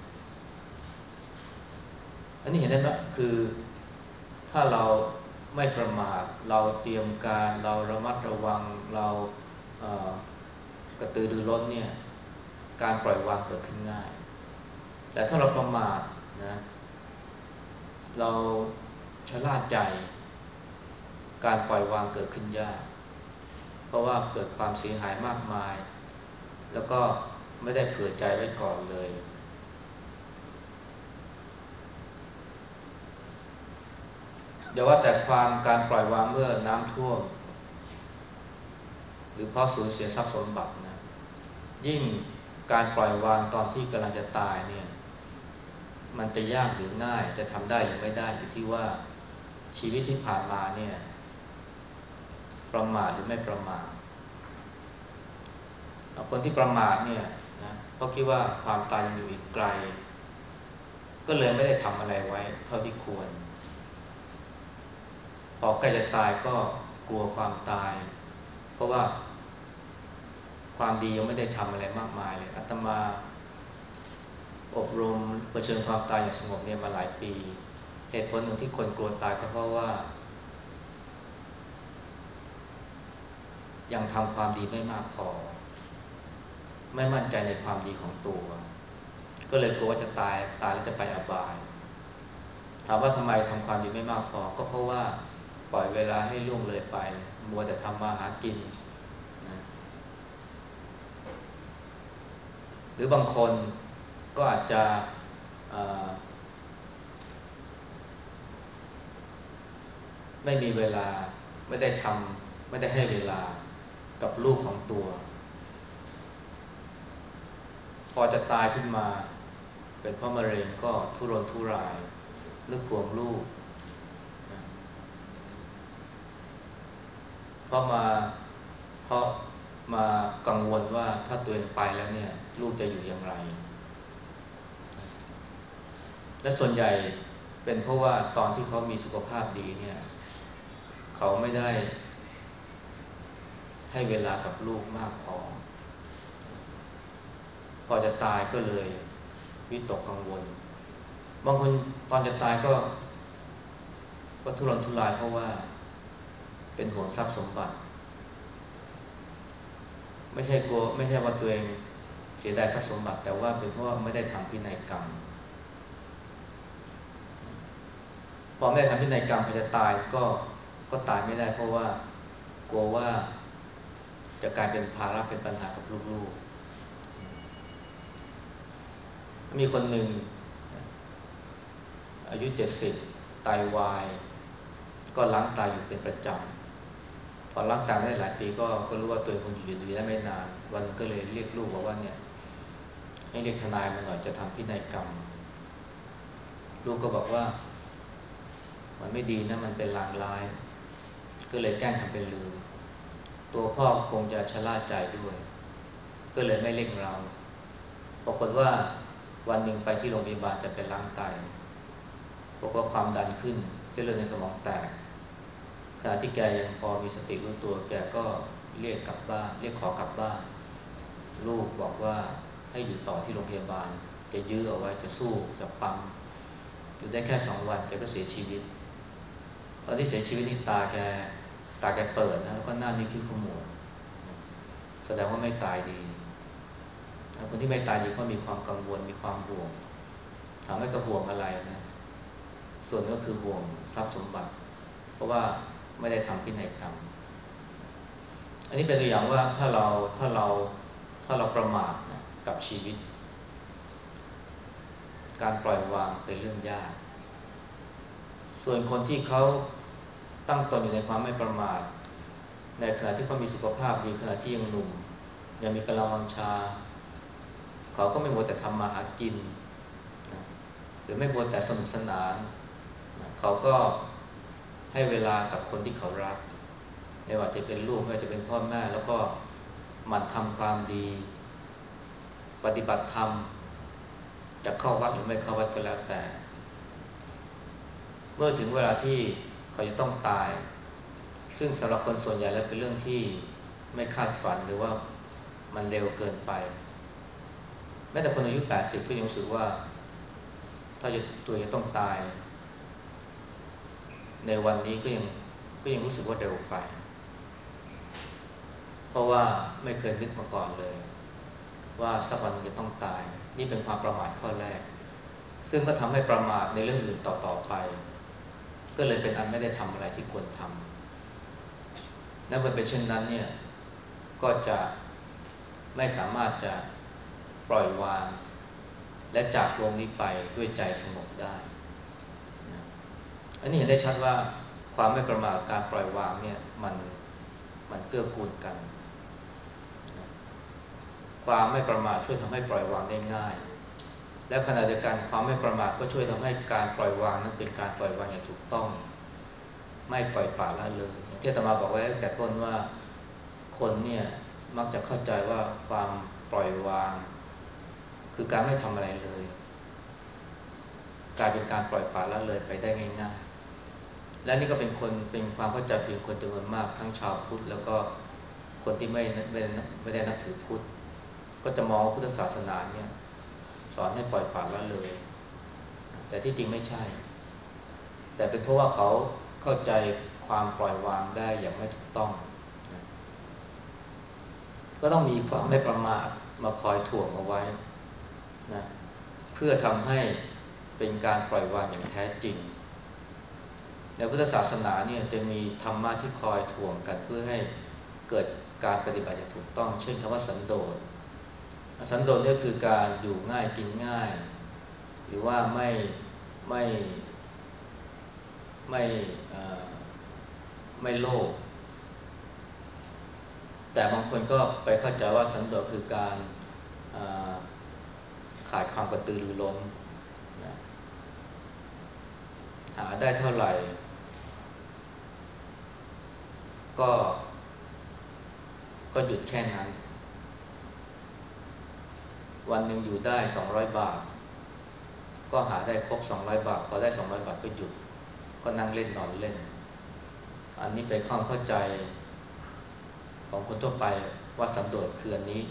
อันนี้เห็นได้ไหมคือถ้าเราไม่ประมาทเราเตรียมการเราระมัดระวังเราเอ่อกระตือรือร้นเนี่ยการปล่อยวางเกิดขึ้นง่ายแต่ถ้าเราประมาทนะเราชะล่าใจการปล่อยวางเกิดขึ้นยากเพราะว่าเกิดความเสียหายมากมายแล้วก็ไม่ได้เผื่อใจไว้ก่อนเลยอย่าว่าแต่ความการปล่อยวางเมื่อน้ำท่วมหรือเพราะสูญเสียทรัพย์สมบัตินะยิ่งการปล่อยวางตอนที่กำลังจะตายเนี่ยมันจะยากหรือง่ายจะทำได้หรือไม่ได้อยู่ที่ว่าชีวิตที่ผ่านมาเนี่ยประมาทหรือไม่ประมาทคนที่ประมาทเนี่ยนะเพราะคิดว่าความตายยังอยู่อีกไกลก็เลยไม่ได้ทำอะไรไว้เท่าที่ควรพอใกล้จะตายก็กลัวความตายเพราะว่าความดียังไม่ได้ทำอะไรมากมายเลยอาตมาอบรมเผชิญความตายอย่างสงบเนี่ยมาหลายปีเหตุผลหนึ่งที่คนกลัวตายก็เพราะว่ายังทำความดีไม่มากพอไม่มั่นใจในความดีของตัวก็เลยกลัวว่าจะตายตายแล้วจะไปอบายถามว่าทำไมทำความดีไม่มากพอก็เพราะว่าปล่อยเวลาให้ล่วงเลยไปมัวแต่ทำมาหากินนะหรือบางคนก็อาจจะไม่มีเวลาไม่ได้ทำไม่ได้ให้เวลากับลูกของตัวพอจะตายขึ้นมาเป็นเพราะมะเร็งก็ทุรนทุรายนึกห่วงลูกนะเพราะมาเพราะมากังวลว่าถ้าตัวเองไปแล้วเนี่ยลูกจะอยู่อย่างไรและส่วนใหญ่เป็นเพราะว่าตอนที่เขามีสุขภาพดีเนี่ยเขาไม่ได้ให้เวลากับลูกมากพอพอจะตายก็เลยวิตกกังวลบางคนตอนจะตายก็ก็ทุรนทุรายเพราะว่าเป็นห่วงทรัพย์สมบัติไม่ใช่กลัวไม่ใช่ว่าตัวเองเสียดายทรัพย์สมบัติแต่ว่าเป็นเพราะว่าไม่ได้ทำพินัยกรรมพอไม่ได้ทำพินัยกรรมพอจะตายก็ก็ตายไม่ได้เพราะว่ากลัวว่าจะกลายเป็นภาระเป็นปัญหากับลูกๆมีคนหนึ่งอายุเจ็ดสิบไตาวายก็ล้างไตาอยู่เป็นประจำพอล้างไตาได้หลายปีก็ก็รู้ว่าตัวเองคงอยู่อยู่ได้ไม่นานวันนึงก็เลยเรียกลูกบอกว่าเนี่ยให้เรียกทนายมาหน่อยจะทำพินัยกรรมลูกก็บอกว่ามันไม่ดีนะมันเป็นลางร้ายก็เลยแกล้งทำเป็นลืมตัวพ่อคงจะชะล่าใจด้วยก็เลยไม่เร่งเราปรากฏว่าวันหนึ่งไปที่โรงพยาบาลจะไปล้างไตบอกว่าความดันขึ้นเส้นเลือดในสมองแตกขณะที่แกยังพอมีสติรู้ตัวแกก็เรียกกลับบ้านเรียกขอกลับบ้านลูกบอกว่าให้อยู่ต่อที่โรงพยาบาลจะยื้อเอาไว้จะสู้จะปั๊มอยู่ได้แค่สองวันแกก็เสียชีวิตตอนที่เสียชีวิตนี่ตาแกตาแกเปิดนะแล้วก็หน้านี่คิ้วขมวดแสดงว่าไม่ตายดีคนที่ไม่ตายดีเพราะมีความกังวลมีความห่วงถามว่าก็ห่วงอะไรนะส่วนก็คือห่วงทรัพย์สมบัติเพราะว่าไม่ได้ทำพินัยกรรมอันนี้เป็นตัวอย่างว่าถ้าเราถ้าเราถ้าเราประมาทนะกับชีวิตการปล่อยวางเป็นเรื่องยากส่วนคนที่เขาตั้งตนอยู่ในความไม่ประมาทในขณะที่เขามีสุขภาพดีขณะที่ยังหนุ่มยังมีกำลังวังชาเขาก็ไม่มัวแต่ทำมาหากินนะหรือไม่มัวแต่สนุกสนานนะเขาก็ให้เวลากับคนที่เขารักไม่ว่าจะเป็นลูกไม่ว่าจะเป็นพ่อแม่แล้วก็หมั่นทำความดีปฏิบัติธรรมจะเข้าวัดหรือไม่เข้าวัดก็แล้วแต่เมื่อถึงเวลาที่เขาจะต้องตายซึ่งสำหรับคนส่วนใหญ่แล้วเป็นเรื่องที่ไม่คาดฝันหรือว่ามันเร็วเกินไปแม้แต่คนอายุแปดสิบก็ยังรู้สึกว่าถ้าจะตัวจะต้องตายในวันนี้ก็ยังก็ยังรู้สึกว่าเร็วไปเพราะว่าไม่เคยนึกมาก่อนเลยว่าสักวันจะต้องตายนี่เป็นความประมาทข้อแรกซึ่งก็ทำให้ประมาทในเรื่องอื่นต่อๆไปก็เลยเป็นอันไม่ได้ทำอะไรที่ควรทำและเมื่อเป็นเช่นนั้นเนี่ยก็จะไม่สามารถจะปล่อยวางและจากโลกนี้ไปด้วยใจสงบได้นะอันนี้เห็นได้ชัดว่าความไม่ประมาทการปล่อยวางเนี่ยมันมันเกื้อกูลกันนะความไม่ประมาทช่วยทำให้ปล่อยวางได้ง่ายและขณะเดียวกันความไม่ประมาทก็ช่วยทำให้การปล่อยวางนั้นเป็นการปล่อยวางอย่างถูกต้องไม่ปล่อยปละละเลยอย่างที่อาตมาบอกไว้ตั้งแต่ต้นว่าคนเนี่ยมักจะเข้าใจว่าความปล่อยวางคือการไม่ทำอะไรเลยกลายเป็นการปล่อยปละละเลยไปได้ง่ายๆและนี่ก็เป็นคนเป็นความเข้าใจเพียงคนจำนวนมากทั้งชาวพุทธแล้วก็คนที่ไม่ไม่ไม่ได้นับถือพุทธก็จะมองพุทธศาสนาเนี่ยสอนให้ปล่อยปละละเลยแต่ที่จริงไม่ใช่แต่เป็นเพราะว่าเขาเข้าใจความปล่อยวางได้อย่างไม่ถูกต้องนะก็ต้องมีความไม่ประมาทมาคอยถ่วงเอาไว้นะเพื่อทำให้เป็นการปล่อยวางอย่างแท้จริงในพุทธศาสนาเนี่ยจะมีธรรมะที่คอยถ่วงกันเพื่อให้เกิดการปฏิบัติอย่างถูกต้องเช่นคำว่าสันโดษสันโดษนี่คือการอยู่ง่ายกินง่ายหรือว่าไม่ไม่ไม่ไม่โลภแต่บางคนก็ไปเข้าใจว่าสันโดษคือการขาดความกระตือรือร้นนะหาได้เท่าไหร่ก็ก็หยุดแค่นั้นวันหนึ่งอยู่ได้สองร้อยบาทก็หาได้ครบสองร้อยบาทพอได้สองร้อยบาทก็หยุดก็นั่งเล่นนอนเล่นอันนี้เป็นความเข้าใจของคนทั่วไปว่าสันโดษคืออันนี้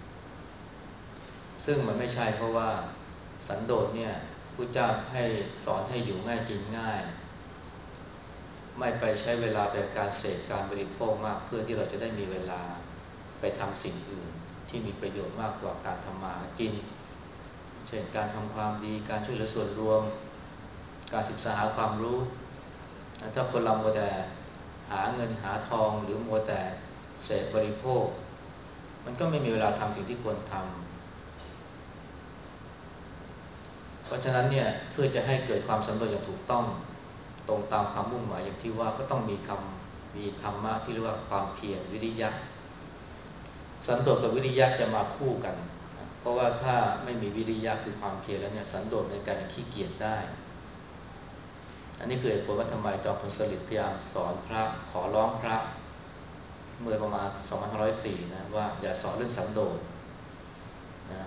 ซึ่งมันไม่ใช่เพราะว่าสันโดษเนี่ยพุทธเจ้าให้สอนให้อยู่ง่ายกินง่ายไม่ไปใช้เวลาไปการเสพการบริโภคมากเพื่อที่เราจะได้มีเวลาไปทำสิ่งอื่นที่มีประโยชน์มากกว่าการทำมาหากินเช่นการทำความดีการช่วยเหลือส่วนรวมการศึกษาหาความรู้ถ้าคนเรามัวแต่หาเงินหาทองหรือมัวแต่เสพบริโภคมันก็ไม่มีเวลาทำสิ่งที่ควรทำเพราะฉะนั้นเนี่ยเพื่อจะให้เกิดความสันโดษอย่างถูกต้องตรงตามความมุ่งหมายอย่างที่ว่าก็ต้องมีคำมีธรรมะที่เรียกว่าความเพียรวิริยะสันโดษกับวิริยะจะมาคู่กันเพราะว่าถ้าไม่มีวิริยะคือความเพียรแล้วเนี่ยสันโดษในการขี้เกียจได้อันนี้คือเหตุผลว่าทำไมจอมพลสฤษดิ์พยายามสอนพระขอร้องพระเมื่อประมาณสองพันห้าร้อยสี่นะว่าอย่าสอนเรื่องสันโดษนะ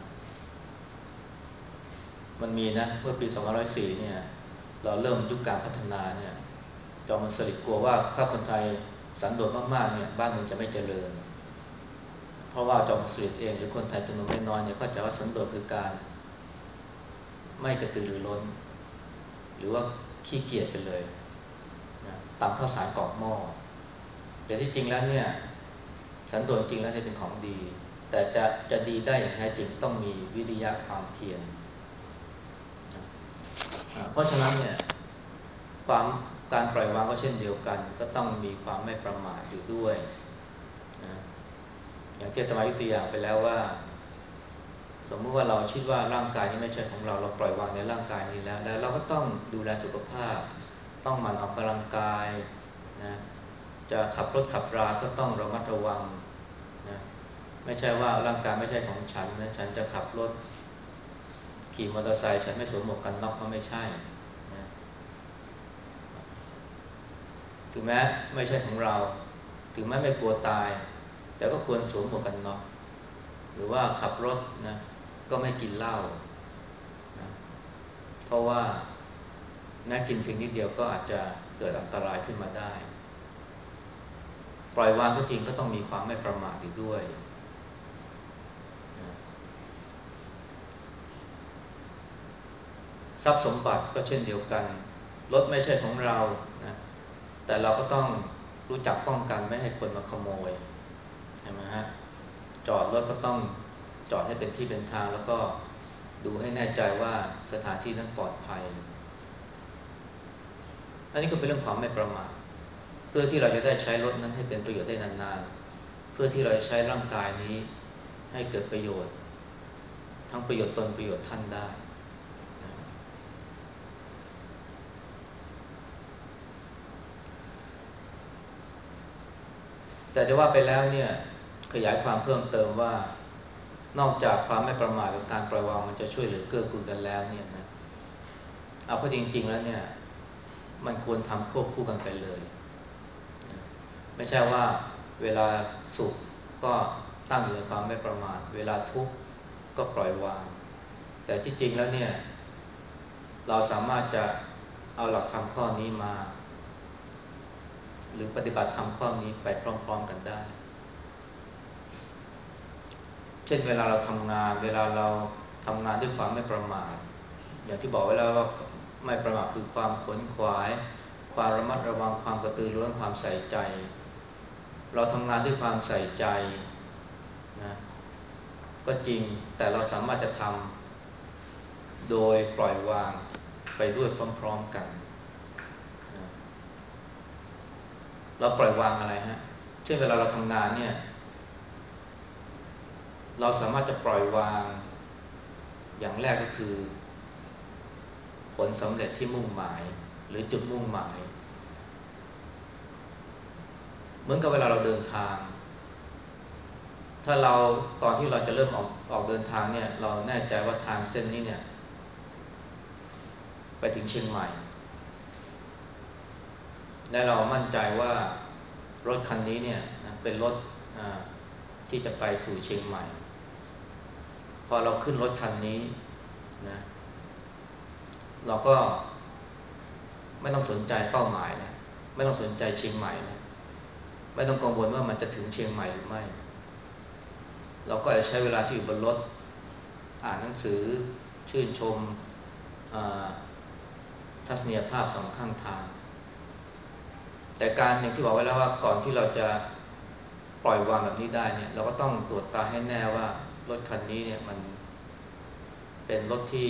มันมีนะเมื่อปีสองพันห้าร้อยสี่เนี่ยเราเริ่มยุคการพัฒนาเนี่ยจอมพลสฤษดิ์กลัวว่าถ้าคนไทยสันโดษมากๆเนี่ยบ้านเมืองจะไม่เจริญเพราะว่าจอมพลสฤษดิ์เองหรือคนไทยจำนวนไม่น้อยเนี่ยเข้าใจว่าสันโดษคือการไม่กระตือรือร้นหรือว่าขี้เกียจไปเลยนะตามข้าวสารกรอกหม้อแต่ที่จริงแล้วเนี่ยสันโดษจริงแล้วเนี่ยเป็นของดีแต่จะจะดีได้อย่างแท้จริงต้องมีวิริยะความเพียรนะเพราะฉะนั้นเนี่ยความการปล่อยวางก็เช่นเดียวกันก็ต้องมีความไม่ประมาทอยู่ด้วยนะอย่างที่อาตมายุตัวอย่างไปแล้วว่าสมมุติว่าเราคิดว่าร่างกายนี้ไม่ใช่ของเราเราปล่อยวางในร่างกายนี้แล้วแล้วเราก็ต้องดูแลสุขภาพต้องหมั่นออกกำลังกายนะจะขับรถขับราก็ต้องระมัดระวังนะไม่ใช่ว่าร่างกายไม่ใช่ของฉันนะฉันจะขับรถขี่มอเตอร์ไซค์ฉันไม่สวมหมวกกันน็อกก็ไม่ใช่นะถึงแม้ไม่ใช่ของเราถึงแม้ไม่กลัวตายแต่ก็ควรสวมหมวกกันน็อกหรือว่าขับรถนะก็ไม่กินเหล้านะเพราะว่าแม้กินเพียงนิดเดียวก็อาจจะเกิดอันตรายขึ้นมาได้ปล่อยวางก็จริงก็ต้องมีความไม่ประมาทอยู่ด้วยนะทรัพย์สมบัติก็เช่นเดียวกันรถไม่ใช่ของเรานะแต่เราก็ต้องรู้จักป้องกันไม่ให้คนมาขโมยใช่ไหมฮะจอดรถก็ต้องจอดให้เป็นที่เป็นทางแล้วก็ดูให้แน่ใจว่าสถานที่นั้นปลอดภัยอันนี้ก็เป็นเรื่องความไม่ประมาทเพื่อที่เราจะได้ใช้รถนั้นให้เป็นประโยชน์ได้นานๆเพื่อที่เราจะใช้ร่างกายนี้ให้เกิดประโยชน์ทั้งประโยชน์ตนประโยชน์ท่านได้แต่จะว่าไปแล้วเนี่ยขยายความเพิ่มเติมว่านอกจากความไม่ประมาทกับการปล่อยวางมันจะช่วยเหลือเกื้อกูลกันแล้วเนี่ยนะเอาเข้าจริงๆแล้วเนี่ยมันควรทำควบคู่กันไปเลยนะไม่ใช่ว่าเวลาสุขก็ตั้งอยู่ในความไม่ประมาทเวลาทุกข์ก็ปล่อยวางแต่ที่จริงแล้วเนี่ยเราสามารถจะเอาหลักธรรมข้อนี้มาหรือปฏิบัติธรรมข้อนี้ไปพร้อมๆกันได้เช่นเวลาเราทำงานเวลาเราทำงานด้วยความไม่ประมาทอย่างที่บอกไว้แล้วว่าไม่ประมาทคือความขวนขวายความระมัดระวังความกระตือรือร้นความใส่ใจเราทำงานด้วยความใส่ใจนะก็จริงแต่เราสามารถจะทำโดยปล่อยวางไปด้วยพร้อมๆกันนะเราปล่อยวางอะไรฮะเช่นเวลาเราทำงานเนี่ยเราสามารถจะปล่อยวางอย่างแรกก็คือผลสำเร็จที่มุ่งหมายหรือจุดมุ่งหมายเหมือนกับเวลาเราเดินทางถ้าเราตอนที่เราจะเริ่มออกออกเดินทางเนี่ยเราแน่ใจว่าทางเส้นนี้เนี่ยไปถึงเชียงใหม่และเรามั่นใจว่ารถคันนี้เนี่ยเป็นรถที่จะไปสู่เชียงใหม่พอเราขึ้นรถคันนี้นะเราก็ไม่ต้องสนใจเป้าหมายนะไม่ต้องสนใจเชียงใหม่นะไม่ต้องกังวลว่ามันจะถึงเชียงใหม่หรือไม่เราก็จะใช้เวลาที่อยู่บนรถอ่านหนังสือชื่นชมทัศนียภาพสองข้างทางแต่การอย่างที่บอกไว้แล้วว่าก่อนที่เราจะปล่อยวางแบบนี้ได้เนี่ยเราก็ต้องตรวจตาให้แน่ว่ารถคันนี้เนี่ยมันเป็นรถที่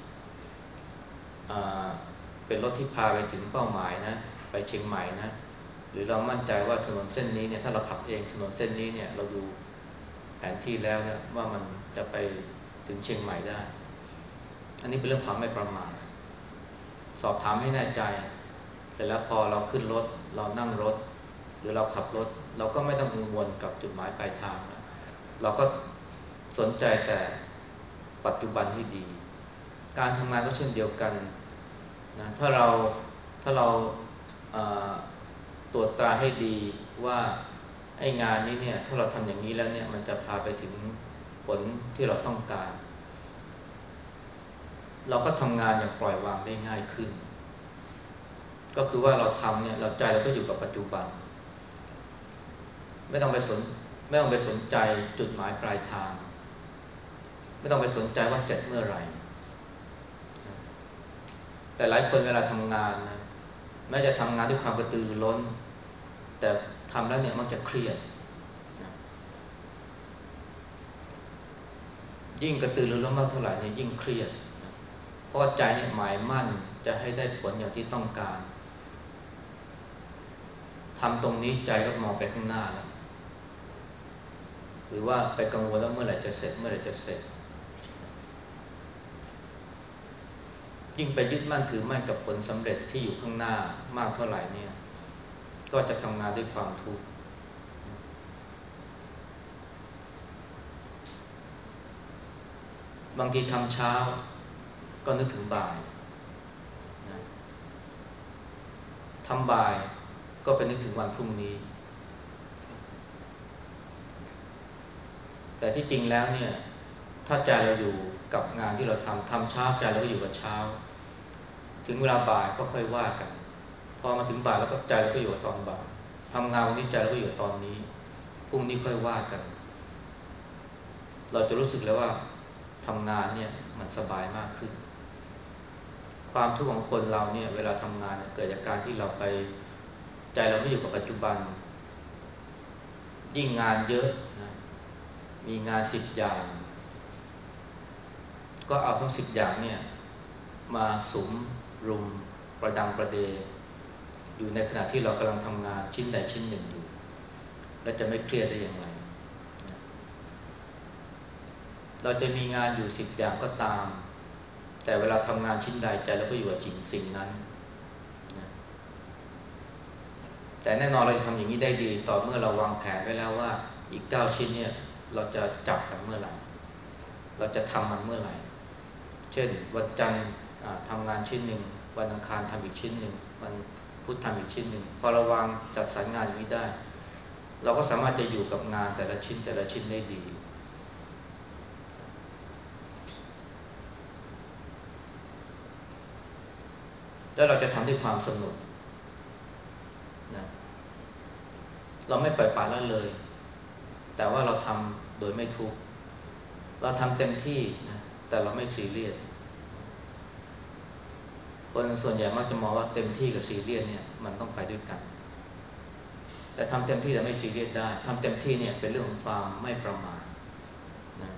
เป็นรถที่พาไปถึงเป้าหมายนะไปเชียงใหม่นะหรือเรามั่นใจว่าถนนเส้นนี้เนี่ยถ้าเราขับเองถนนเส้นนี้เนี่ยเราดูแผนที่แล้วเนี่ยว่ามันจะไปถึงเชียงใหม่ได้อันนี้เป็นเรื่องความไม่ประมาทสอบถามให้แน่ใจเสร็จแล้วพอเราขึ้นรถเรานั่งรถหรือเราขับรถเราก็ไม่ต้องกังวลกับจุดหมายปลายทางแล้วเราก็สนใจแต่ปัจจุบันให้ดีการทำงานก็เช่นเดียวกันนะถ้าเราถ้าเราตรวจตราให้ดีว่าไอ้งานนี้เนี่ยถ้าเราทำอย่างนี้แล้วเนี่ยมันจะพาไปถึงผลที่เราต้องการเราก็ทำงานอย่างปล่อยวางได้ง่ายขึ้นก็คือว่าเราทำเนี่ยเราใจเราก็อยู่กับปัจจุบันไม่ต้องไปสนไม่ต้องไปสนใจจุดหมายปลายทางไม่ต้องไปสนใจว่าเสร็จเมื่อไหร่แต่หลายคนเวลาทำงานนะแม้จะทำงานด้วยความกระตือรือร้นแต่ทำแล้วเนี่ยมักจะเครียดนะยิ่งกระตือรือร้นมากเท่าไหร่เนี่ยยิ่งเครียดนะเพราะใจเนี่ยหมายมั่นจะให้ได้ผลอย่างที่ต้องการทำตรงนี้ใจก็มองไปข้างหน้าแล้วหรือว่าไปกังวลว่าเมื่อไหร่จะเสร็จเมื่อไหร่จะเสร็จยิ่งไปยึดมั่นถือมั่นกับผลสำเร็จที่อยู่ข้างหน้ามากเท่าไหร่เนี่ยก็จะทำงานด้วยความทุกข์บางทีทำเช้าก็นึกถึงบ่ายนะทำบ่ายก็ไปนึกถึงวันพรุ่งนี้แต่ที่จริงแล้วเนี่ยถ้าใจเราอยู่กับงานที่เราทำทำเช้าใจเราก็อยู่กับเช้าถึงเวลาบ่ายก็ค่อยว่ากันพอมาถึงบ่ายแล้วก็ใจเราก็อยู่กับตอนบ่ายทำงานวันนี้ใจเราก็อยู่กับตอนนี้พรุ่งนี้ค่อยว่ากันเราจะรู้สึกเลยว่าทำงานเนี่ยมันสบายมากขึ้นความทุกข์ของคนเราเนี่ยเวลาทำงานเกิดจากการที่เราไปใจเราไม่อยู่กับปัจจุบันยิ่งงานเยอะนะมีงานสิบอย่างก็เอาทั้งสิบอย่างเนี่ยมาสุมรุมประดังประเดอยู่ในขณะที่เรากำลังทำงานชิ้นใดชิ้นหนึ่งอยู่และจะไม่เครียดได้อย่างไรเราจะมีงานอยู่สิบอย่างก็ตามแต่เวลาทำงานชิ้นใดใจเราก็อยู่กับจริงสิ่งนั้นนะแต่แน่นอนเราจะทำอย่างนี้ได้ดีต่อเมื่อเราวางแผนไว้แล้วว่าอีกเก้าชิ้นเนี่ยเราจะจับมันเมื่อไหร่เราจะทำมันเมื่อไหร่เช่นวันจันทร์ทำงานชิ้นหนึ่งวันอังคารทำอีกชิ้นหนึ่งวันพุธทำอีกชิ้นหนึ่งพอเราวางจัดสรรงานอย่างนี้ได้เราก็สามารถจะอยู่กับงานแต่ละชิ้นแต่ละชิ้นได้ดีแล้วเราจะทำด้วยความสนุกนะเราไม่ปล่อยปละละเลยแต่ว่าเราทำโดยไม่ทุกข์เราทำเต็มที่นะแต่เราไม่ซีเรียสคนส่วนใหญ่มักจะมองว่าเต็มที่กับซีเรียสเนี่ยมันต้องไปด้วยกันแต่ทำเต็มที่แต่ไม่ซีเรียสได้ทำเต็มที่เนี่ยเป็นเรื่องของความไม่ประมาทนะ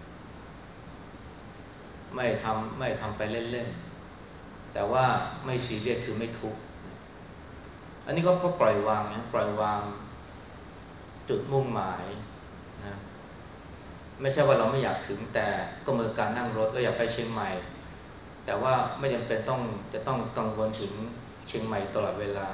ไม่ทำไม่ทำไปเล่นๆแต่ว่าไม่ซีเรียสคือไม่ทุกข์อันนี้ก็เพราะปล่อยวางนะปล่อยวางจุดมุ่งหมายนะไม่ใช่ว่าเราไม่อยากถึงแต่ก็เหมือนการนั่งรถก็อยากไปเชียงใหม่แต่ว่าไม่จำเป็นต้องจะต้องกังวลถึงเชียงใหม่ตลอดเวลา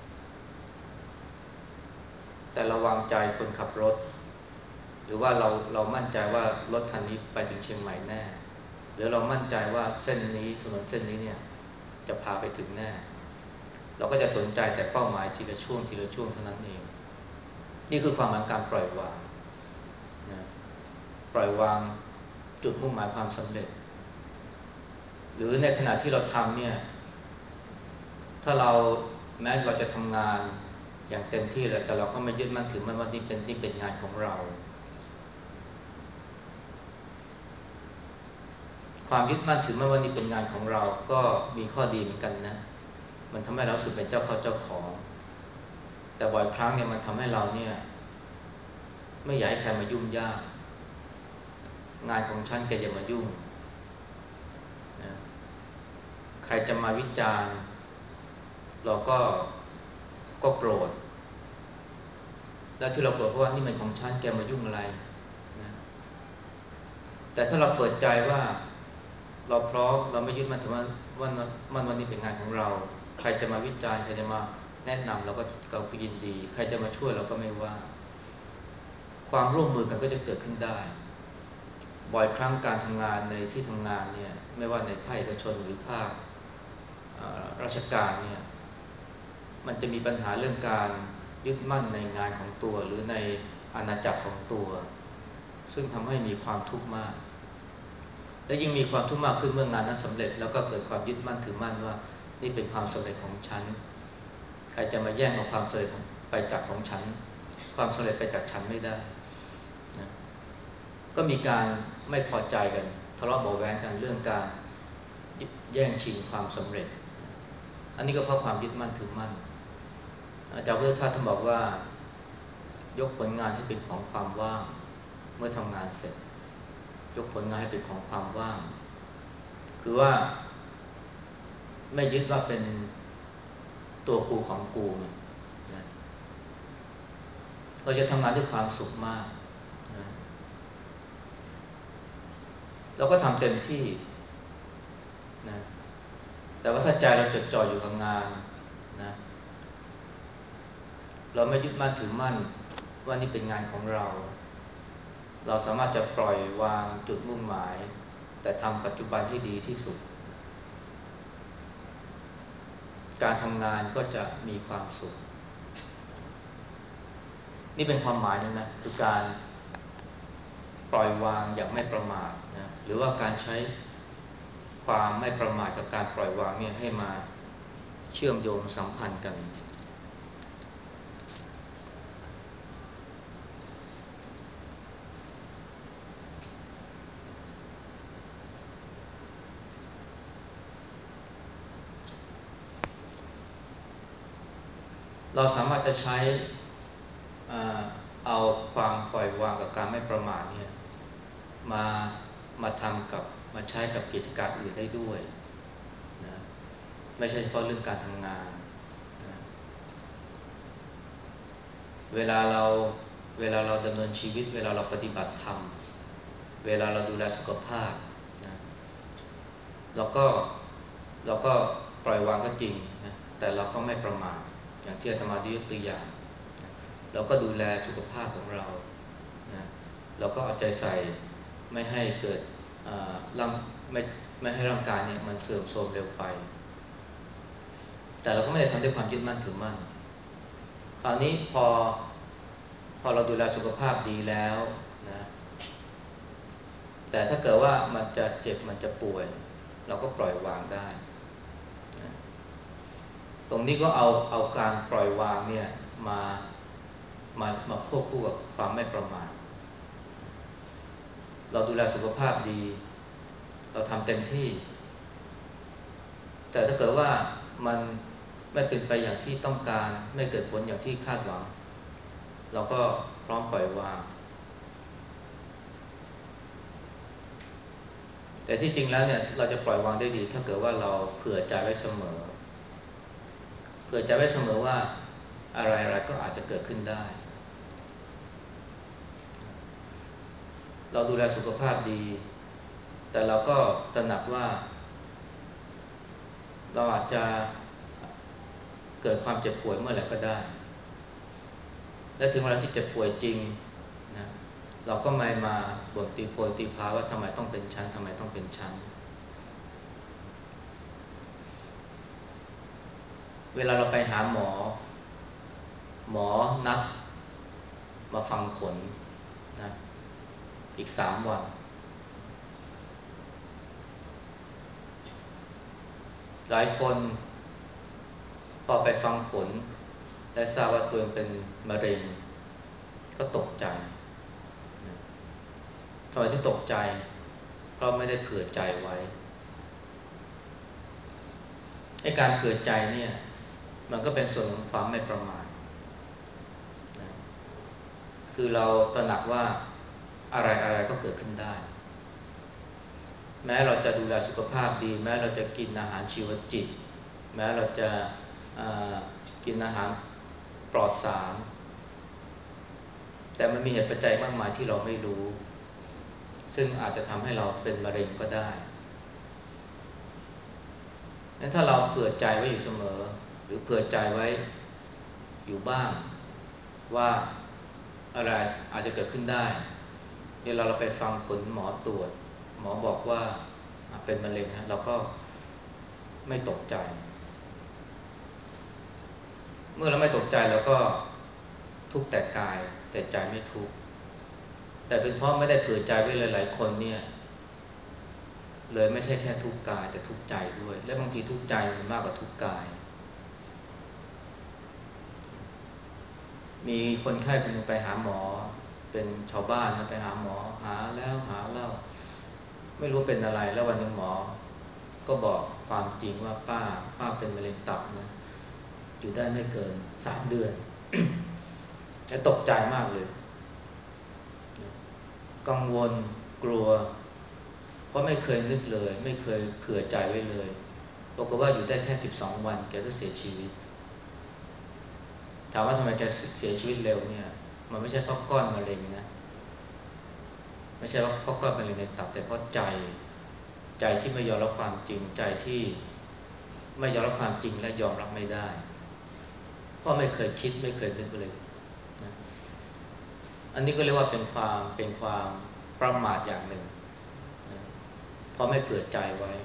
แต่ระวังใจคนขับรถหรือว่าเราเรามั่นใจว่ารถคันนี้ไปถึงเชียงใหม่แน่หรือเรามั่นใจว่าเส้นนี้ถนนเส้นนี้เนี่ยจะพาไปถึงแน่เราก็จะสนใจแต่เป้าหมายทีละช่วงทีละช่วงเท่านั้นเองนี่คือความหมายการปล่อยวางนะปล่อยวางจุดมุ่งหมายความสำเร็จหรือในขณะที่เราทำเนี่ยถ้าเราแม้เราจะทำงานอย่างเต็มที่เลยแต่เราก็ไม่ยึดมั่นถือมั่นว่านี่เป็นนี่เป็นงานของเราความยึดมั่นถือมั่นว่านี่เป็นงานของเราก็มีข้อดีเหมือนกันนะมันทำให้เราสึกเป็นเจ้าเข้าเจ้าของแต่บ่อยครั้งเนี่ยมันทำให้เราเนี่ยไม่อยากให้ใครมายุ่งยากงานของฉันแกอย่ามายุ่งนะใครจะมาวิจารณ์เราก็ก็โกรธแล้วที่เราโกรธเพราะว่านี่มันของฉันแกมายุ่งอะไรนะแต่ถ้าเราเปิดใจว่าเราพร้อมเราไม่ยึดมั่นถือว่าว่ามันวันนี้เป็นงานของเราใครจะมาวิจารณ์ใครจะมาแนะนำเราก็เราก็ยินดีใครจะมาช่วยเราก็ไม่ว่าความร่วมมือกันก็จะเกิดขึ้นได้บ่อยครั้งการทำงานในที่ทำงานเนี่ยไม่ว่าในภาคเอกชนหรือภาคราชการเนี่ยมันจะมีปัญหาเรื่องการยึดมั่นในงานของตัวหรือในอาณาจักรของตัวซึ่งทำให้มีความทุกข์มากและยิ่งมีความทุกข์มากขึ้นเมื่องานนั้นสำเร็จแล้วก็เกิดความยึดมั่นถือมั่นว่านี่เป็นความสำเร็จของฉันใครจะมาแย่งเอาความสำเร็จไปจากของฉันความสำเร็จไปจากฉันไม่ได้นะก็มีการไม่พอใจกันทะเลาะเบาะแว้งกันเรื่องการแย่งชิงความสำเร็จอันนี้ก็เพราะความยึดมั่นถือมั่นอาจารย์พุทธทาสท่านบอกว่ายกผลงานให้เป็นของความว่างเมื่อทำงานเสร็จยกผลงานให้เป็นของความว่างคือว่าไม่ยึดว่าเป็นตัวกูของกูนะเราจะทำงานด้วยความสุขมากนะเราก็ทำเต็มที่นะแต่ว่าถ้าใจเราจดจ่ออยู่กับงานนะเราไม่ยึดมั่นถือมั่นว่านี่เป็นงานของเราเราสามารถจะปล่อยวางจุดมุ่งหมายแต่ทำปัจจุบันให้ดีที่สุดการทำงานก็จะมีความสุขนี่เป็นความหมายนึงนะคือการปล่อยวางอย่างไม่ประมาทนะหรือว่าการใช้ความไม่ประมาทกับการปล่อยวางเนี่ยให้มาเชื่อมโยงสัมพันธ์กันเราสามารถจะใช้เอาความปล่อยวางกับการไม่ประมาทเนี่ยมามาทำกับมาใช้กับกิจการอื่นได้ด้วยนะไม่ใช่เฉพาะเรื่องการทำงานนะเวลาเราเวลาเราดำเนินชีวิตเวลาเราปฏิบัติธรรมเวลาเราดูแลสุขภาพนะเราก็เราก็ปล่อยวางก็จริงนะแต่เราก็ไม่ประมาทอย่างที่อาตมาได้ยกตัวอย่างนะเราก็ดูแลสุขภาพของเรานะเราก็เอาใจใส่ไม่ให้เกิดร่างไม่ไม่ให้ร่างกายเนี่ยมันเสื่อมโทรมเร็วไปแต่เราก็ไม่ได้ทำด้วยความยึดมั่นถือมั่นคราวนี้พอพอเราดูแลสุขภาพดีแล้วนะแต่ถ้าเกิดว่ามันจะเจ็บมันจะป่วยเราก็ปล่อยวางได้นะตรงนี้ก็เอาเอาการปล่อยวางเนี่ยมามามาควบคู่กับความไม่ประมาทเราดูแลสุขภาพดีเราทำเต็มที่แต่ถ้าเกิดว่ามันไม่เป็นไปอย่างที่ต้องการไม่เกิดผลอย่างที่คาดหวังเราก็พร้อมปล่อยวางแต่ที่จริงแล้วเนี่ยเราจะปล่อยวางได้ดีถ้าเกิดว่าเราเผื่อใจไว้เสมอเผื่อใจไว้เสมอว่าอะไรๆก็อาจจะเกิดขึ้นได้เราดูแลสุขภาพดีแต่เราก็ตระหนักว่าเราอาจจะเกิดความเจ็บป่วยเมื่อไหร่ก็ได้และถึงเวลาที่เจ็บป่วยจริงนะเราก็ไม่มาบ่นตีโพยตีพายว่าทำไมต้องเป็นชั้นทำไมต้องเป็นชั้นเวลาเราไปหาหมอหมอนัดมาฟังผลนะอีกสามวันหลายคนพอไปฟังผลและทราบว่าตัวเองเป็นมะเร็งก็ตกใจทำไมถึงตกใจเพราะไม่ได้เผื่อใจไว้ไอ้การเผื่อใจเนี่ยมันก็เป็นส่วนของความไม่ประมาทนะคือเราตระหนักว่าอะไรอะไรก็เกิดขึ้นได้แม้เราจะดูแลสุขภาพดีแม้เราจะกินอาหารชีวจิตแม้เราจะกินอาหารปลอดสารแต่มันมีเหตุปัจจัยมากมายที่เราไม่รู้ซึ่งอาจจะทำให้เราเป็นมะเร็งก็ได้งั้นถ้าเราเผื่อใจไว้อยู่เสมอหรือเผื่อใจไว้อยู่บ้างว่าอะไรอาจจะเกิดขึ้นได้เวลาเราไปฟังผลหมอตรวจหมอบอกว่าเป็นมะเร็งนะเราก็ไม่ตกใจเมื่อเราไม่ตกใจเราก็ทุกข์แต่กายแต่ใจไม่ทุกข์แต่เป็นเพราะไม่ได้เผื่อใจไว้หลายๆคนเนี่ยเลยไม่ใช่แค่ทุกข์กายแต่ทุกข์ใจด้วยและบางทีทุกข์ใจมันมากกว่าทุกข์กายมีคนไข้คนหนึ่งไปหาหมอเป็นชาวบ้านนะไปหาหมอหาแล้วหาเล่าไม่รู้เป็นอะไรแล้ววันหนึ่งหมอก็บอกความจริงว่าป้าป้าเป็นมะเร็งตับนะอยู่ได้ไม่เกินสามเดือนและตกใจมากเลยกังวลกลัวเพราะไม่เคยนึกเลยไม่เคยเผื่อใจไว้เลยบอกว่าอยู่ได้แค่สิบสองวันแกก็เสียชีวิตถามว่าทำไมแกเสียชีวิตเร็วเนี่ยมันไม่ใช่เพราะก้อนมะเร็งนะไม่ใช่ว่าเพราะก้อนมะเร็งในตับแต่เพราะใจใจที่ไม่ยอมรับความจริงใจที่ไม่ยอมรับความจริงและยอมรับไม่ได้เพราะไม่เคยคิดไม่เคยนึกเลยนะอันนี้ก็เรียกว่าเป็นความเป็นความประมาทอย่างหนึ่งนะเพราะไม่เผื่อใจไว้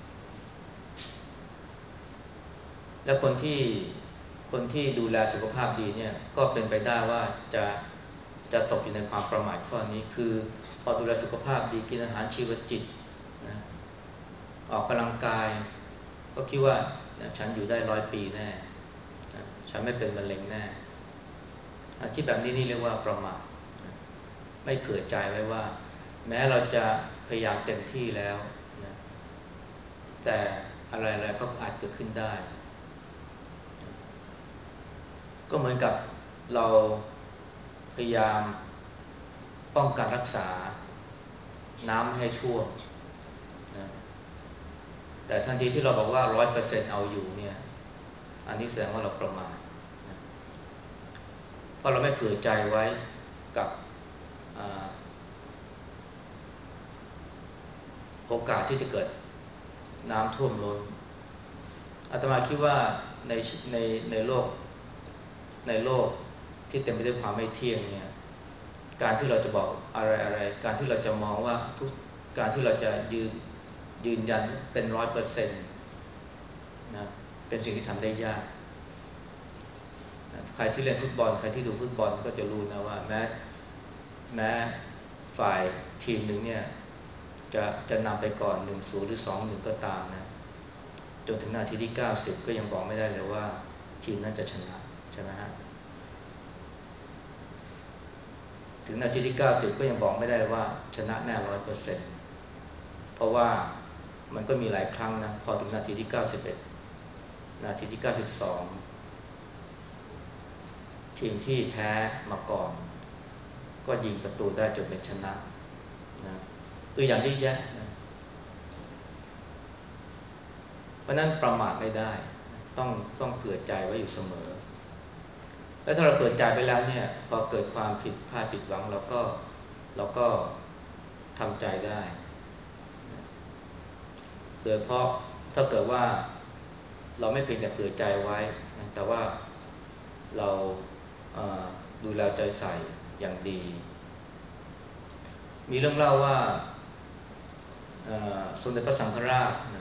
แล้วคนที่คนที่ดูแลสุขภาพดีเนี่ยก็เป็นไปได้ว่าจะจะตกอยู่ในความประมาทข้อนี้คือพอดูแลสุขภาพดีกินอาหารชีวจิตนะออกกำลังกายก็คิดว่าฉันอยู่ได้ร้อยปีแน่นะฉันไม่เป็นมะเร็งแน่คิดแบบนี้นี่เรียกว่าประมาทนะไม่เผื่อใจไว้ว่าแม้เราจะพยายามเต็มที่แล้วนะแต่อะไรๆก็อาจเกิดขึ้นได้ก็เหมือนกับเราพยายามป้องกันรักษาน้ำไม่ให้ท่วมนะแต่ทันทีที่เราบอกว่า ร้อยเปอร์เซ็นต์ เอาอยู่เนี่ยอันนี้แสดงว่าเราประมาทนะเพราะเราไม่เผื่อใจไว้กับโอกาสที่จะเกิดน้ำท่วมล้นอาตมาคิดว่าในในในโลกในโลกที่เต็มไปด้วยความไม่เที่ยงเนี่ยการที่เราจะบอกอะไรอะไรการที่เราจะมองว่าทุกการที่เราจะยืนยืนยันเป็นร้อยเปอร์เซ็นต์นะเป็นสิ่งที่ทำได้ยากใครที่เล่นฟุตบอลใครที่ดูฟุตบอลก็จะรู้นะว่าแม้แม้ฝ่ายทีมหนึ่งเนี่ยจะจะนำไปก่อน หนึ่งศูนย์ หรือ สองหนึ่ง ก็ตามนะจนถึงนาทีที่เก้าสิบก็ยังบอกไม่ได้เลยว่าทีมนั้นจะชนะใช่ไหมฮะถึงนาทีที่เก้าสิบก็ยังบอกไม่ได้ว่าชนะแน่ ร้อยเปอร์เซ็นต์ เพราะว่ามันก็มีหลายครั้งนะพอถึงนาทีที่เก้าสิบเอ็ดนาทีที่เก้าสิบสองทีมที่แพ้มาก่อนก็ยิงประตูได้จนเป็นชนะนะตัวอย่างที่แยะนะเพราะนั้นประมาทไม่ได้ต้องต้องเผื่อใจไว้อยู่เสมอแล้วถ้าเราเผื่อใจไปแล้วเนี่ยพอเกิดความผิดพลาดผิดหวังเราก็เราก็ทำใจได้โดยเพราะถ้าเกิดว่าเราไม่เพียงแต่เผื่อใจไว้แต่ว่าเราดูแลใจใส่อย่างดีมีเรื่องเล่าว่าสมเด็จพระสังฆราชนะ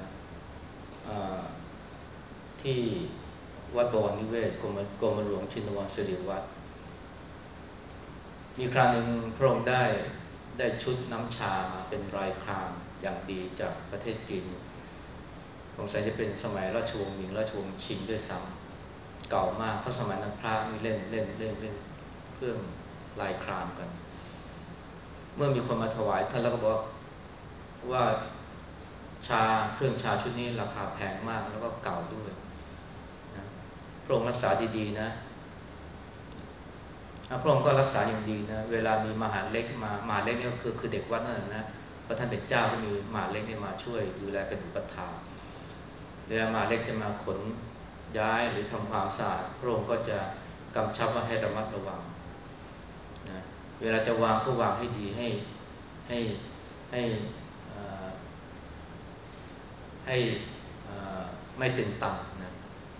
ที่วัดบวรนิเวศกรมกรมหลวงชินวรสิริวัฒน์มีครั้งหนึ่งพระองค์ได้ได้ชุดน้ำชามาเป็นลายครามอย่างดีจากประเทศจีนสงสัยจะเป็นสมัยราชวงศ์หมิงราชวงศ์ชิงด้วยซ้ำเก่ามากเพราะสมัยนั้นพระนี่เล่นเล่นเล่นเล่นเครื่องลายครามกันเมื่อมีคนมาถวายท่านแล้วก็บอกว่าชาเครื่องชาชุดนี้ราคาแพงมากแล้วก็เก่าด้วยนะพระองค์รักษาดีๆนะพระองค์ก็รักษาอย่างดีนะเวลามีมหาเล็กมามหาเล็กนี่ก็คือคือเด็กวัดนั่นแหละนะเพราะท่านเป็นเจ้าก็มีมหาเล็กนี่มาช่วยดูแลเป็นอุปถัมภ์เวลามหาเล็กจะมาขนย้ายหรือทำความสะอาดพระองค์ก็จะกำชับว่าให้ระมัดระวังนะเวลาจะวางก็วางให้ดีให้ให้ให้ให้ไม่ตึงตังนะ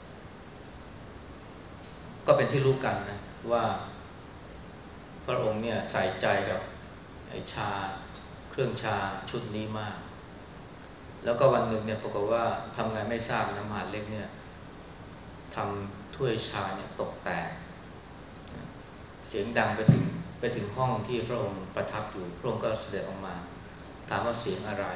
ก็เป็นที่รู้กันนะว่าพระองค์เนี่ยใส่ใจกับไอ้ชาเครื่องชาชุดนี้มากแล้วก็วันหนึ่งเนี่ยปรากฏว่าทำไงไม่ทราบนะมหาเล็กเนี่ยทำถ้วยชาเนี่ยตกแตกเสียงดังไปถึงไปถึงห้องที่พระองค์ประทับอยู่พระองค์ก็เสด็จออกมาถามว่าเสียงอะไร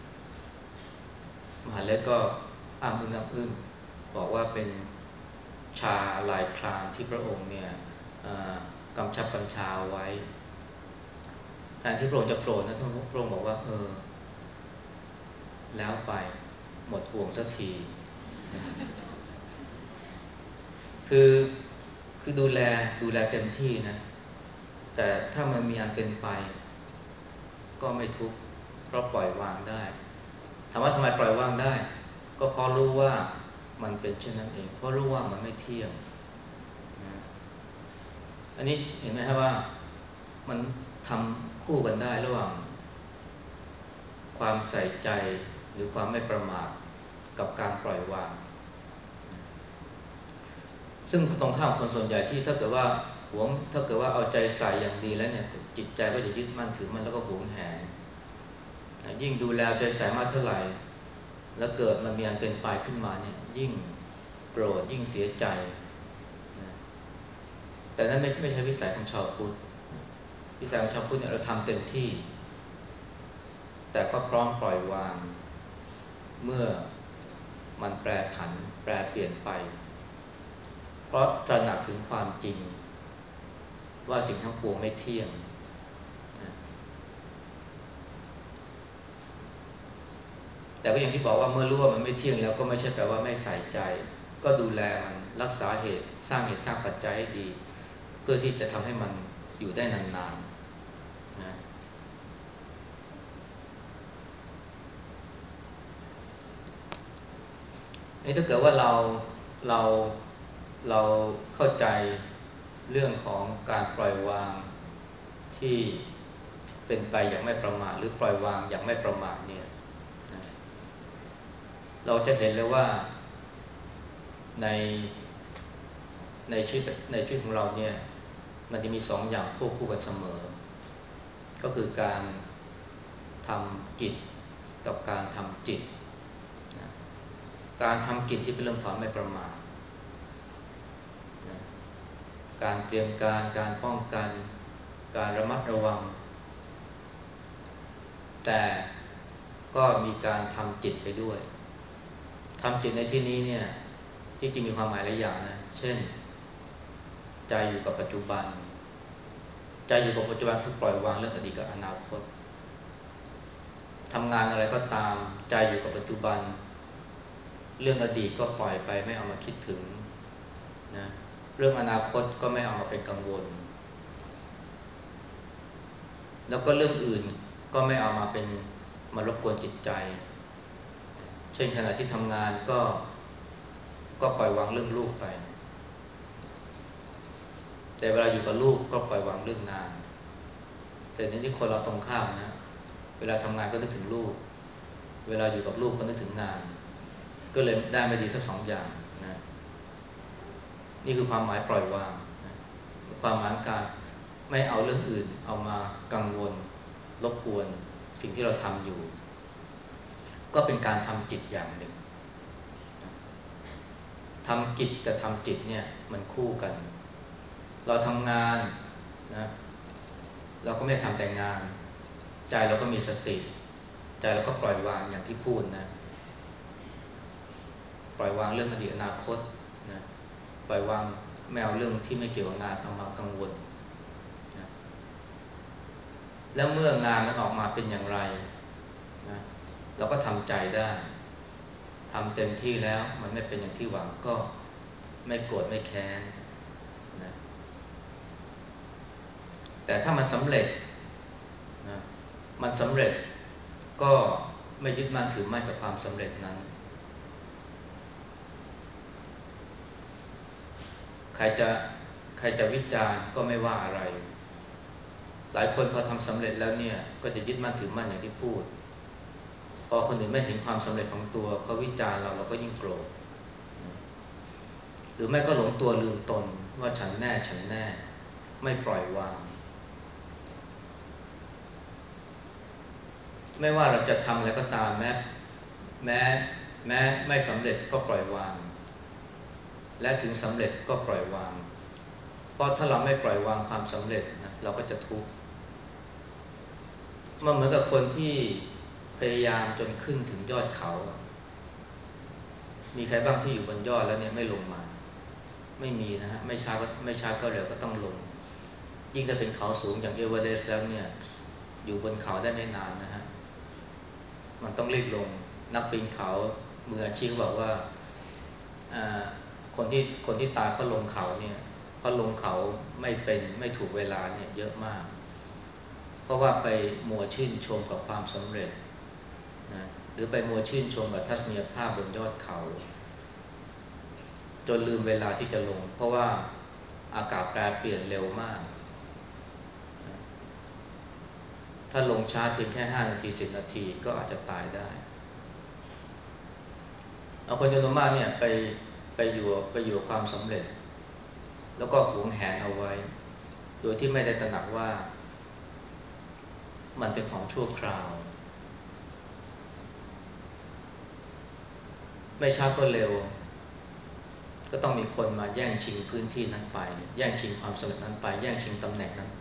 มหาเล็กก็อ้ำอึ้งอ้ำอึ้งบอกว่าเป็นชาลายครามที่พระองค์เนี่ยกำชับกำชาไว้แทนที่พระองค์จะโกรธนะท่านพระองค์บอกว่าเออแล้วไปหมดห่วงสักทีคือคือดูแลดูแลเต็มที่นะแต่ถ้ามันมีอันเป็นไปก็ไม่ทุกข์เพราะปล่อยวางได้ถามว่าทำไมปล่อยวางได้ก็เพราะรู้ว่ามันเป็นเช่นนั้นเองเพราะรู้ว่ามันไม่เที่ยงนะอันนี้เห็นไหมครับว่ามันทำคู่กันได้ระหว่างความใส่ใจหรือความไม่ประมาทกับการปล่อยวางซึ่งตรงข้ามคนส่วนใหญ่ที่ถ้าเกิดว่าหวงถ้าเกิดว่าเอาใจใส่อย่างดีแล้วเนี่ยจิตใจก็จะยึดมั่นถือมั่นแล้วก็หวงแหนยิ่งดูแลใจใส่มากเท่าไหร่แล้วเกิดมันมีอันเป็นไปขึ้นมาเนี่ยยิ่งโกรธยิ่งเสียใจนะแต่นั้นไม่ไม่ใช่วิสัยของชาวพุทธวิสัยของชาวพุทธเนี่ยเราทำเต็มที่แต่ก็พร้อมปล่อยวางเมื่อมันแปรผันแปรเปลี่ยนไปเพราะตระหนักถึงความจริงว่าสิ่งทั้งปวงไม่เที่ยงนะแต่ก็อย่างที่บอกว่าเมื่อรู้ว่ามันไม่เที่ยงแล้วก็ไม่ใช่แปลว่าไม่ใส่ใจก็ดูแลมันรักษาเหตุสร้างเหตุสร้างปัจจัยให้ดีเพื่อที่จะทำให้มันอยู่ได้นานๆนะนี่ถ้าเกิดว่าเราเราเราเข้าใจเรื่องของการปล่อยวางที่เป็นไปอย่างไม่ประมาทหรือปล่อยวางอย่างไม่ประมาทเนี่ยนะเราจะเห็นเลยว่าในในชีวิตในชีวิตของเราเนี่ยมันจะมีสองอย่างควบคู่กันเสมอก็คือการทำกิจกับการทำจิตนะการทำกิจที่เป็นเรื่องความไม่ประมาทนะการเตรียมการการป้องกันการระมัดระวังแต่ก็มีการทำจิตไปด้วยทำจิตในที่นี้เนี่ยที่จริงมีความหมายหลายอย่างนะเช่นใจอยู่กับปัจจุบันใจอยู่กับปัจจุบันคือปล่อยวางเรื่องอดีตกับอนาคตทำงานอะไรก็ตามใจอยู่กับปัจจุบันเรื่องอดีตก็ปล่อยไปไม่เอามาคิดถึงนะเรื่องอนาคตก็ไม่เอามาเป็นกังวลแล้วก็เรื่องอื่นก็ไม่เอามาเป็นมารบกวนจิตใจเช่นขณะที่ทำงานก็ก็ปล่อยวางเรื่องลูกไปแต่เวลาอยู่กับลูกก็ปล่อยวางเรื่องงานแต่ในที่คนเราตรงข้ามนะเวลาทำงานก็นึกถึงลูกเวลาอยู่กับลูกก็นึกถึงงานก็เลยได้ไม่ดีสักสองอย่างนะนี่คือความหมายปล่อยวางนะความหมายการไม่เอาเรื่องอื่นเอามากังวลรบกวนสิ่งที่เราทำอยู่ก็เป็นการทำจิตอย่างหนึ่งทำกิจกับทำจิตเนี่ยมันคู่กันเราทำงานนะเราก็ไม่ทำแต่งานใจเราก็มีสติใจเราก็ปล่อยวางอย่างที่พูดนะปล่อยวางเรื่องอดีตอนาคตนะปล่อยวางไม่เอาเรื่องที่ไม่เกี่ยวกับงานเอามากังวลนะแล้วเมื่องานมันออกมาเป็นอย่างไรนะเราก็ทำใจได้ทำเต็มที่แล้วมันไม่เป็นอย่างที่หวังก็ไม่โกรธไม่แค้นนะแต่ถ้ามันสำเร็จนะมันสำเร็จก็ไม่ยึดมั่นถือมั่นกับความสำเร็จนั้นใครจะใครจะวิจารณ์ก็ไม่ว่าอะไรหลายคนพอทำสำเร็จแล้วเนี่ยก็จะยึดมั่นถือมั่นอย่างที่พูดพอคนอื่นไม่เห็นความสำเร็จของตัวเขาวิจารณ์เราเราก็ยิ่งโกรธหรือไม่ก็หลงตัวลืมตนว่าฉันแน่ฉันแน่ไม่ปล่อยวางไม่ว่าเราจะทำอะไรก็ตามแม้แม้แม้ไม่สำเร็จก็ปล่อยวางและถึงสำเร็จก็ปล่อยวางเพราะถ้าเราไม่ปล่อยวางความสำเร็จนะเราก็จะทุกข์มันเหมือนกับคนที่พยายามจนขึ้นถึงยอดเขามีใครบ้างที่อยู่บนยอดแล้วเนี่ยไม่ลงมาไม่มีนะฮะไม่ช้าก็ไม่ช้าก็เร็วก็ต้องลงยิ่งถ้าเป็นเขาสูงอย่างเอเวอเรสต์แล้วเนี่ยอยู่บนเขาได้ไม่นานนะฮะมันต้องรีบลงนักปีนเขามืออาชีพบอกว่าคนที่คนที่ตายเพราะลงเขาเนี่ยเพราะลงเขาไม่เป็นไม่ถูกเวลาเนี่ยเยอะมากเพราะว่าไปมัวชื่นชมกับความสำเร็จนะรือไปมัวชื่นชมกับทัศนียภาพบนยอดเขาจนลืมเวลาที่จะลงเพราะว่าอากาศแปรเปลี่ยนเร็วมากถ้าลงช้าเพียงแค่ห้านาทีสิบนาทีก็อาจจะตายได้เอาคนจำนวนมากเนี่ยไปไปอยู่ไปอยู่ความสำเร็จแล้วก็หวงแหนเอาไว้โดยที่ไม่ได้ตระหนักว่ามันเป็นของชั่วคราวไม่ช้าก็เร็วก็ต้องมีคนมาแย่งชิงพื้นที่นั้นไปแย่งชิงความสำเร็จนั้นไปแย่งชิงตำแหน่งนั้นไป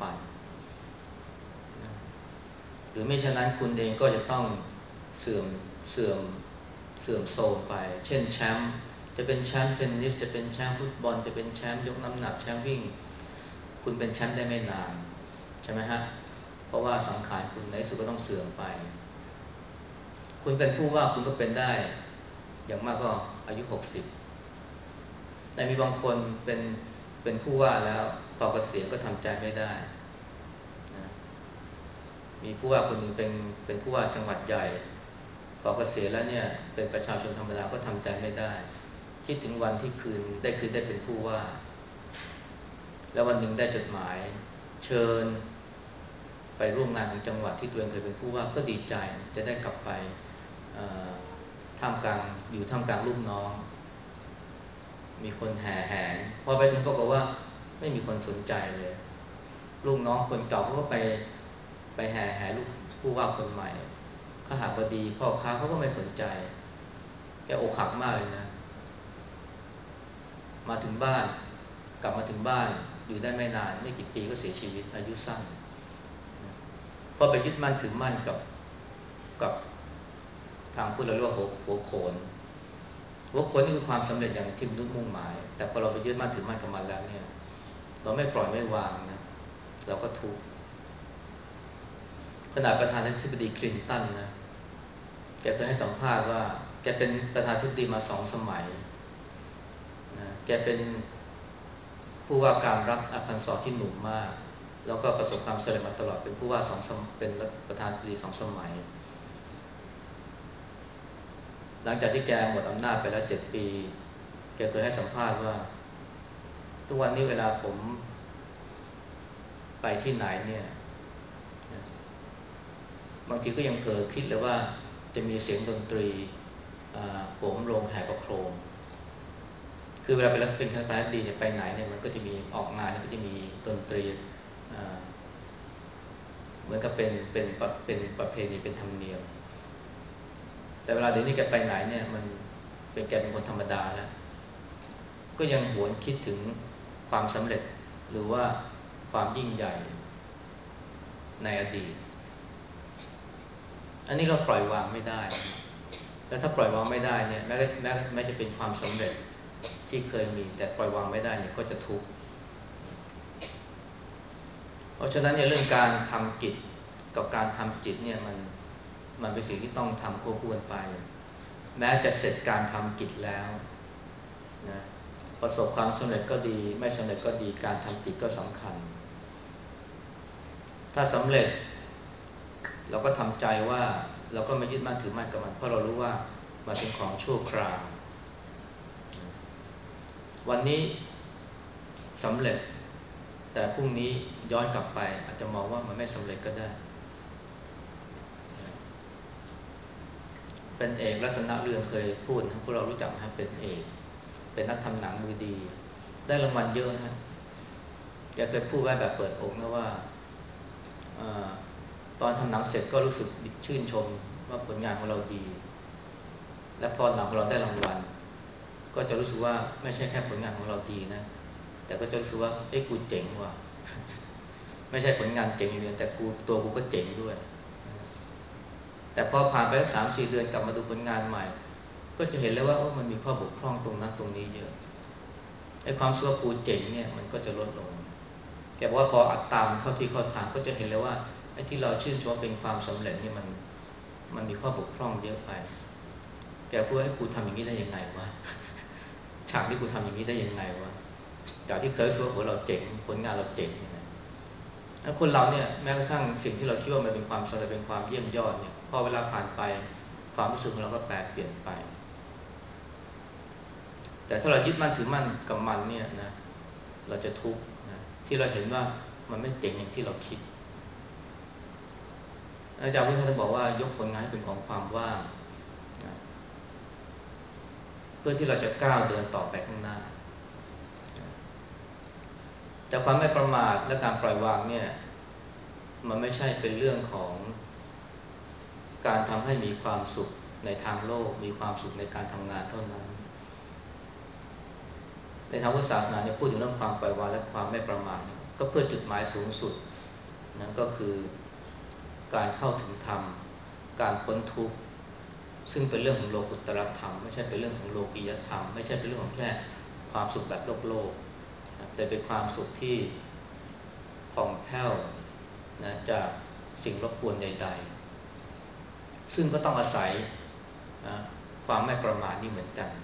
หรือไม่ฉะนั้นคุณเองก็จะต้องเสื่อมเสื่อมเสื่อมโทรมไปเช่นแชมป์จะเป็นแชมป์เทนนิสจะเป็นแชมป์ฟุตบอลจะเป็นแชมป์ยกน้ำหนักแชมป์วิ่งคุณเป็นแชมป์ได้ไม่นานใช่ไหมฮะเพราะว่าสังขารคุณในที่สุดก็ต้องเสื่อมไปคุณเป็นผู้ว่าคุณก็เป็นได้อย่างมากก็อายุหกสิบแต่มีบางคนเป็นเป็นผู้ว่าแล้วพอเกษียณก็ทำใจไม่ได้นะมีผู้ว่าคนหนึ่งเป็นเป็นผู้ว่าจังหวัดใหญ่พอเกษียณแล้วเนี่ยเป็นประชาชนธรรมดาก็ทำใจไม่ได้คิดถึงวันที่คืนได้คืนได้เป็นผู้ว่าแล้ววันหนึ่งได้จดหมายเชิญไปร่วมงานของจังหวัดที่ตัวเองเคยเป็นผู้ว่าก็ดีใจจะได้กลับไปท่ามกลางอยู่ท่ามกลางลูกน้องมีคนแห่แหนพอไปถึงปรากฏว่าไม่มีคนสนใจเลยลูกน้องคนเก่าก็ไปไปแห่แห่ลูกผู้ว่าคนใหม่ข้าหาบดีพ่อค้าเขาก็ไม่สนใจแกอกหักมากเลยนะมาถึงบ้านกลับมาถึงบ้านอยู่ได้ไม่นานไม่กี่ปีก็เสียชีวิตอายุสั้นเพราะไปยึดมั่นถือมั่นกับกับทางพุทธเราเรียกว่าหัวโขนหัวโขนนี่คือความสำเร็จอย่างที่มนุษย์มุ่งหมายแต่พอเราไปยึดมั่นถือมั่นกับมันแล้วเนี่ยเราไม่ปล่อยไม่วางนะเราก็ทุกข์ขนาดประธานาธิบดีคลินตันนะแกเคยให้สัมภาษณ์ว่าแกเป็นประธานาธิบดีมาสองสมัยนะแกเป็นผู้ว่าการรัฐอาคันซอสที่หนุ่มมากแล้วก็ประสบความสำเร็จมาตลอดเป็นผู้ว่าสองเป็นประธานาธิบดีสองสมัยหลังจากที่แกหมดอำนาจไปแล้วเจ็ดปีแกเคยให้สัมภาษณ์ว่าทุกวันนี้เวลาผมไปที่ไหนเนี่ยบางทีก็ยังเผลอคิดเลยว่าจะมีเสียงดนตรีผมโรงแห่ประโคมคือเวลาไปรับเป็นคณะบดีเนี่ยไปไหนเนี่ยมันก็จะมีออกงานก็จะมีดนตรีเหมือนกับเป็นเป็นเป็นประเพณีเป็นธรรมเนียมแต่เวลาเดี๋ยวนี้แกไปไหนเนี่ยมันเป็นแกเป็นคนธรรมดาแล้วก็ยังหวนคิดถึงความสำเร็จหรือว่าความยิ่งใหญ่ในอดีตอันนี้เราปล่อยวางไม่ได้แล้วถ้าปล่อยวางไม่ได้เนี่ยแม้แม้แม้จะเป็นความสำเร็จที่เคยมีแต่ปล่อยวางไม่ได้เนี่ยก็จะทุกข์เพราะฉะนั้นเนี่ยเรื่องการทำกิจกับการทำจิตเนี่ยมันมันเป็นสิ่งที่ต้องทำควบคู่กันไปแม้จะเสร็จการทำกิจแล้วนะประสบความสำเร็จก็ดีไม่สำเร็จก็ดีการทำจิตก็สำคัญถ้าสำเร็จเราก็ทำใจว่าเราก็ไม่ยึดมั่นถือมั่นกับมันเพราะเรารู้ว่ามันเป็นของชั่วคราววันนี้สำเร็จแต่พรุ่งนี้ย้อนกลับไปอาจจะมองว่ามันไม่สำเร็จก็ได้เป็นเอกรัตนเรืองเคยพูดนะพวกเรารู้จักนะเป็นเอกเป็นนักทำหนังมือดีได้รางวัลเยอะฮะแกเคยพูดไว้แบบเปิดอกนะว่าตอนทำหนังเสร็จก็รู้สึกชื่นชมว่าผลงานของเราดีและพอหนังของเราได้รางวัลก็จะรู้สึกว่าไม่ใช่แค่ผลงานของเราดีนะแต่ก็จะรู้สึกว่าเอ้กูเจ๋งว่ะไม่ใช่ผลงานเจ๋งอย่างเดียวแต่กูตัวกูก็เจ๋งด้วยแต่พอผ่านไปสักสามสี่เดือนกลับมาดูผลงานใหม่ก็จะเห็นเลยว่ามันมีข้อบกพร่องตรงนั้นตรงนี้เยอะไอ้ความรู้สึกว่ากูเจ๋งเนี่ยมันก็จะลดลงแกบอกว่าพออัดตามเข้าที่เข้าทางก็จะเห็นเลยว่าไอ้ที่เราชื่นชมเป็นความสำเร็จนี่มันมันมีข้อบกพร่องเยอะไปแกพูดให้กูทำอย่างนี้ได้ยังไงวะฉากที่กูทำอย่างนี้ได้ยังไงวะจากที่เคยรู้ว่าเราเจ๋งผลงานเราเจ๋งแล้วคนเราเนี่ยแม้กระทั่งสิ่งที่เราคิดว่ามันเป็นความสำเร็จเป็นความเยี่ยมยอดเนี่ยพอเวลาผ่านไปความรู้สึกของเราก็แปรเปลี่ยนไปแต่ถ้าเรายึดมั่นถือมั่นกับมันเนี่ยนะเราจะทุกข์นะที่เราเห็นว่ามันไม่เจ๋งอย่างที่เราคิดอาจารย์วิทยาท่านบอกว่ายกผลงานให้เป็นของความว่างนะเพื่อที่เราจะก้าวเดินต่อไปข้างหน้าแต่ความไม่ประมาทและการปล่อยวางเนี่ยมันไม่ใช่เป็นเรื่องของการทำให้มีความสุขในทางโลกมีความสุขในการทำงานเท่านั้นในทางพุทธศาสนาเนี่ยพูดถึงเรื่องความปล่อยวางและความไม่ประมาทก็เพื่อจุดหมายสูงสุดนั่นก็คือการเข้าถึงธรรมการพ้นทุกข์ซึ่งเป็นเรื่องของโลกุตตรธรรมไม่ใช่เป็นเรื่องของโลกียธรรมไม่ใช่เป็นเรื่องของแค่ความสุขแบบโลกโลกแต่เป็นความสุขที่ผ่องแผ้วนะจากสิ่งรบกวนใดๆซึ่งก็ต้องอาศัยนะความไม่ประมาทนี่เหมือนกัน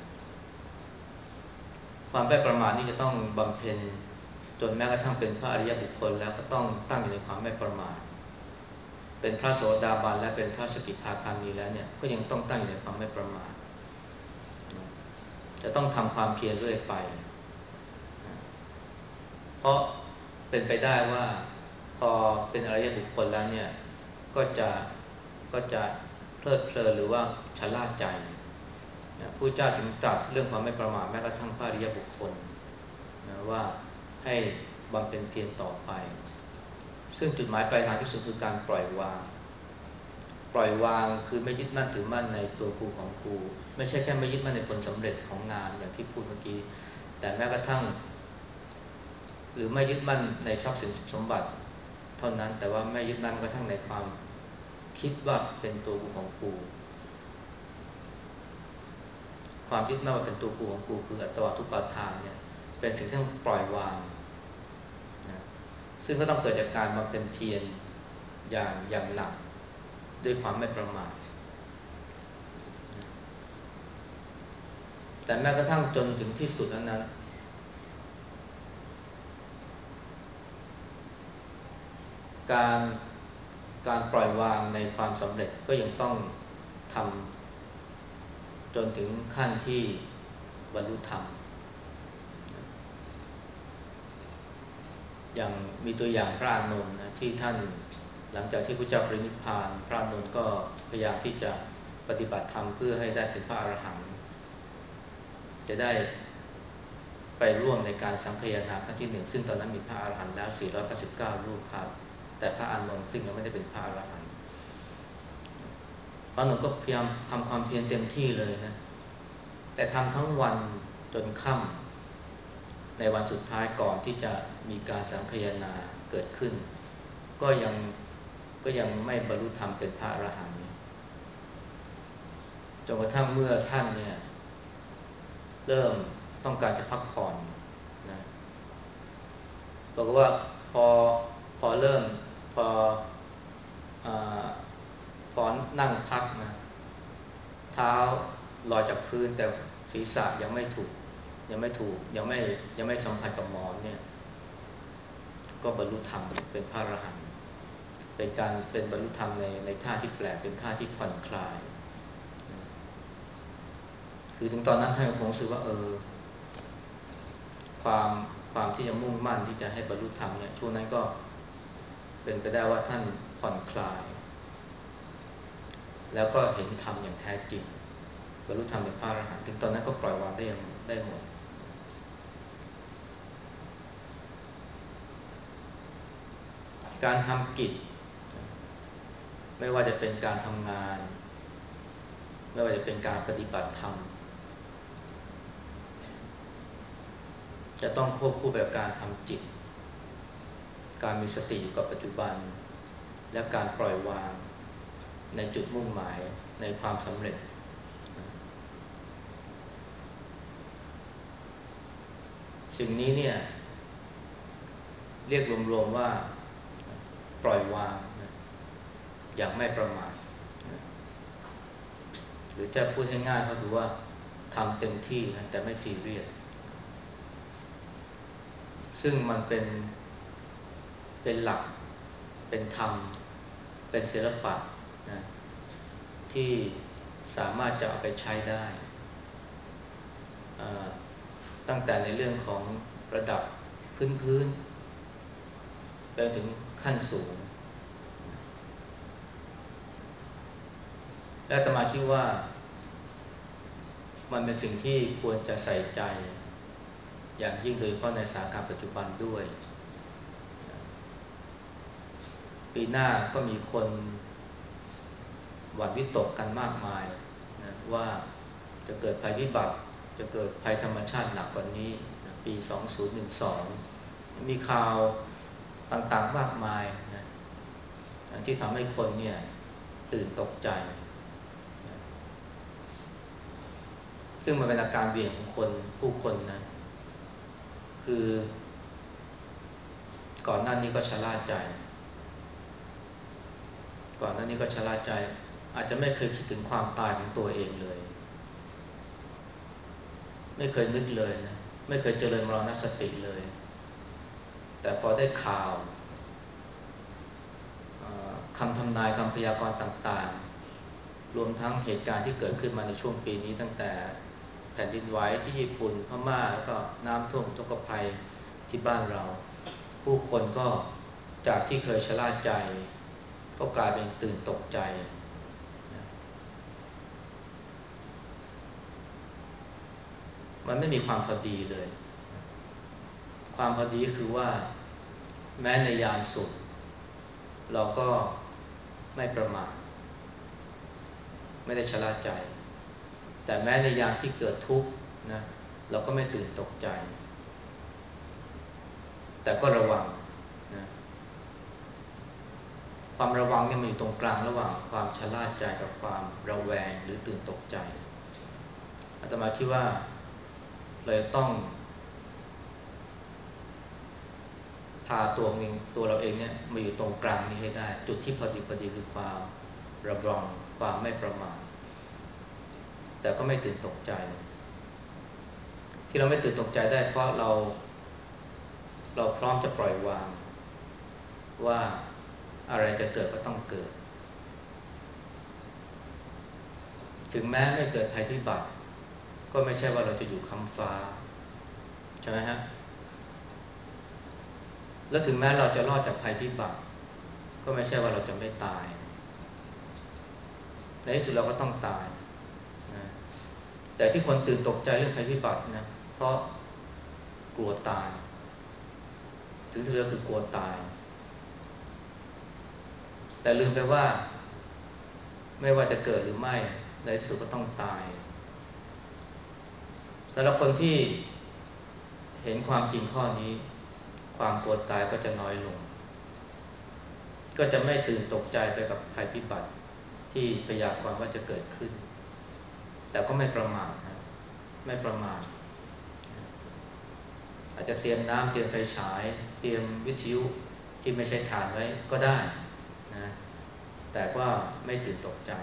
ความไม่ประมาทนี่จะต้องบำเพ็ญจนแม้กระทั่งเป็นพระอริยบุคคลแล้วก็ต้องตั้งอยู่ในความไม่ประมาทเป็นพระโสดาบันและเป็นพระสกิทาคามีแล้วเนี่ยก็ยังต้องตั้งอยู่ในความไม่ประมาทจะต้องทำความเพียรเรื่อยไปเพราะเป็นไปได้ว่าพอเป็นอริยบุคคลแล้วเนี่ยก็จะก็จะเพลิดเพลินหรือว่าชะล่าใจผู้เจ้าจึงตรัสเรื่องความไม่ประมาทแม้กระทั่งพระอริยบุคคลนะว่าให้บำเพ็ญเพียรต่อไปซึ่งจุดหมายปลายทางที่สุดคือการปล่อยวางปล่อยวางคือไม่ยึดมั่นถือมั่นในตัวกูของกูไม่ใช่แค่ไม่ยึดมั่นในผลสำเร็จของงานอย่างที่พูดเมื่อกี้แต่แม้กระทั่งหรือไม่ยึดมั่นในทรัพย์สินสมบัติเท่านั้นแต่ว่าไม่ยึดมั่นกระทั่งในความคิดว่าเป็นตัวกูของกูความยึดมั่นว่าเป็นตัวกูของกูคืออัตวาทุปาทานเนี่ยเป็นสิ่งที่ต้องปล่อยวางนะซึ่งก็ต้องเกิดจากการมาเป็นเพียรอย่างอย่างหนักด้วยความไม่ประมาทนะแต่แม้กระทั่งจนถึงที่สุดนั้นนะการการปล่อยวางในความสำเร็จก็ยังต้องทำจนถึงขั้นที่บรรลุธรรมอย่างมีตัวอย่างพระอานนท์นะที่ท่านหลังจากที่พระเจ้าปรินิพพานพระอานนท์ก็พยายามที่จะปฏิบัติธรรมเพื่อให้ได้เป็นพระอรหันต์จะได้ไปร่วมในการสังคายนาครั้งที่หนึ่งซึ่งตอนนั้นมีพระอรหันต์แล้วสี่ร้อยเก้าสิบเก้ารูปครับแต่พระอานนท์ซึ่งยังไม่ได้เป็นพระอรหันต์พระอานนท์ก็พยายามทำความเพียรเต็มที่เลยนะแต่ทำทั้งวันจนค่ำในวันสุดท้ายก่อนที่จะมีการสังคายนาเกิดขึ้นก็ยังก็ยังไม่บรรลุธรรมเป็นพระอรหันต์จนกระทั่งเมื่อท่านเนี่ยเริ่มต้องการจะพักผ่อนนะบอกว่าพอพอเริ่มพออ่าพอนั่งพักนะเท้าลอยจากพื้นแต่ศีรษะยังไม่ถูกยังไม่ถูกยังไม่ยังไม่สัมผัสกับหมอนเนี่ยก็บรรลุธรรมเป็นพระอรหันต์เป็นการเป็นบรรลุธรรมในในท่าที่แปลกเป็นท่าที่ผ่อนคลายคือถึงตอนนั้นท่านคงรู้สึกว่าเออความความที่จะมุ่งมั่นที่จะให้บรรลุธรรมเนี่ยช่วงนั้นก็เป็นไปได้ว่าท่านผ่อนคลายแล้วก็เห็นธรรมอย่างแท้จริงบรรลุธรรมเป็นพระอรหันต์ถึงตอนนั้นก็ปล่อยวางได้อย่างได้หมดการทำกิจไม่ว่าจะเป็นการทำงานไม่ว่าจะเป็นการปฏิบัติธรรมจะต้องควบคู่ไปกับการทำจิตการมีสติอยู่กับปัจจุบันและการปล่อยวางในจุดมุ่งหมายในความสำเร็จสิ่งนี้เนี่ยเรียกรวมๆว่าปล่อยวางอย่างไม่ประมาทหรือจะพูดให้ง่ายก็คือว่าทำเต็มที่นะแต่ไม่ซีเรียสซึ่งมันเป็นเป็นหลักเป็นธรรมเป็นศิลปะนะที่สามารถจะเอาไปใช้ได้ตั้งแต่ในเรื่องของระดับพื้นๆไปถึงขั้นสูงและอาตมาคิดว่ามันเป็นสิ่งที่ควรจะใส่ใจอย่างยิ่งโดยเฉพาะในสถานการณ์ปัจจุบันด้วยปีหน้าก็มีคนหวั่นวิตกกันมากมายนะว่าจะเกิดภัยพิบัติจะเกิดภัยธรรมชาติหนักกว่านี้นะปีสองพันสิบสองมีข่าวต่างๆมากมายนะที่ทำให้คนเนี่ยตื่นตกใจนะซึ่งมันเป็นอาการเบี่ยงของคนผู้คนนะคือก่อนหน้านี้ก็ชะล่าใจก่อนหน้านี้ก็ชะล่าใจอาจจะไม่เคยคิดถึงความตายของตัวเองเลยไม่เคยนึกเลยนะไม่เคยเจริญมรณสติเลยแต่พอได้ข่าวคำทำนายคำพยากรณ์ต่างๆรวมทั้งเหตุการณ์ที่เกิดขึ้นมาในช่วงปีนี้ตั้งแต่แผ่นดินไหวที่ญี่ปุ่นพม่าแล้วก็น้ำท่วมอุทกภัยที่บ้านเราผู้คนก็จากที่เคยชะล่าใจก็กลายเป็นตื่นตกใจมันไม่มีความพอดีเลยความพอดีคือว่าแม้ในยามสุขเราก็ไม่ประมาทไม่ได้ชะล่าใจแต่แม้ในยามที่เกิดทุกข์นะเราก็ไม่ตื่นตกใจแต่ก็ระวังนะความระวังเนี่ยมันอยู่ตรงกลางระหว่างความชะล่าใจกับความระแวงหรือตื่นตกใจอาตมาคิดว่าเราต้องพาตัวเองตัวเราเองเนี่ยมาอยู่ตรงกลางนี้ให้ได้จุดที่พอดีพอดีคือความระวังความไม่ประมาทแต่ก็ไม่ตื่นตกใจที่เราไม่ตื่นตกใจได้เพราะเราเราพร้อมจะปล่อยวางว่าอะไรจะเกิดก็ต้องเกิดถึงแม้ไม่เกิดภัยพิบัติก็ไม่ใช่ว่าเราจะอยู่ค้ำฟ้าใช่ไหมฮะและถึงแม้เราจะรอดจากภัยพิบัติก็ไม่ใช่ว่าเราจะไม่ตายในที่สุดเราก็ต้องตายนะแต่ที่คนตื่นตกใจเรื่องภัยพิบัตินะเพราะกลัวตายถึงที่เรียกคือกลัวตายแต่ลืมไปว่าไม่ว่าจะเกิดหรือไม่ในที่สุดก็ต้องตายสำหรับคนที่เห็นความจริงข้อนี้ความกลัวตายก็จะน้อยลงก็จะไม่ตื่นตกใจไปกับภัยพิบัติที่พยากรณ์ว่าจะเกิดขึ้นแต่ก็ไม่ประมาทนะไม่ประมาทอาจจะเตรียมน้ำเตรียมไฟฉายเตรียมวิทยุที่ไม่ใช่ถ่านไว้ก็ได้นะแต่ว่าไม่ตื่นตกใจ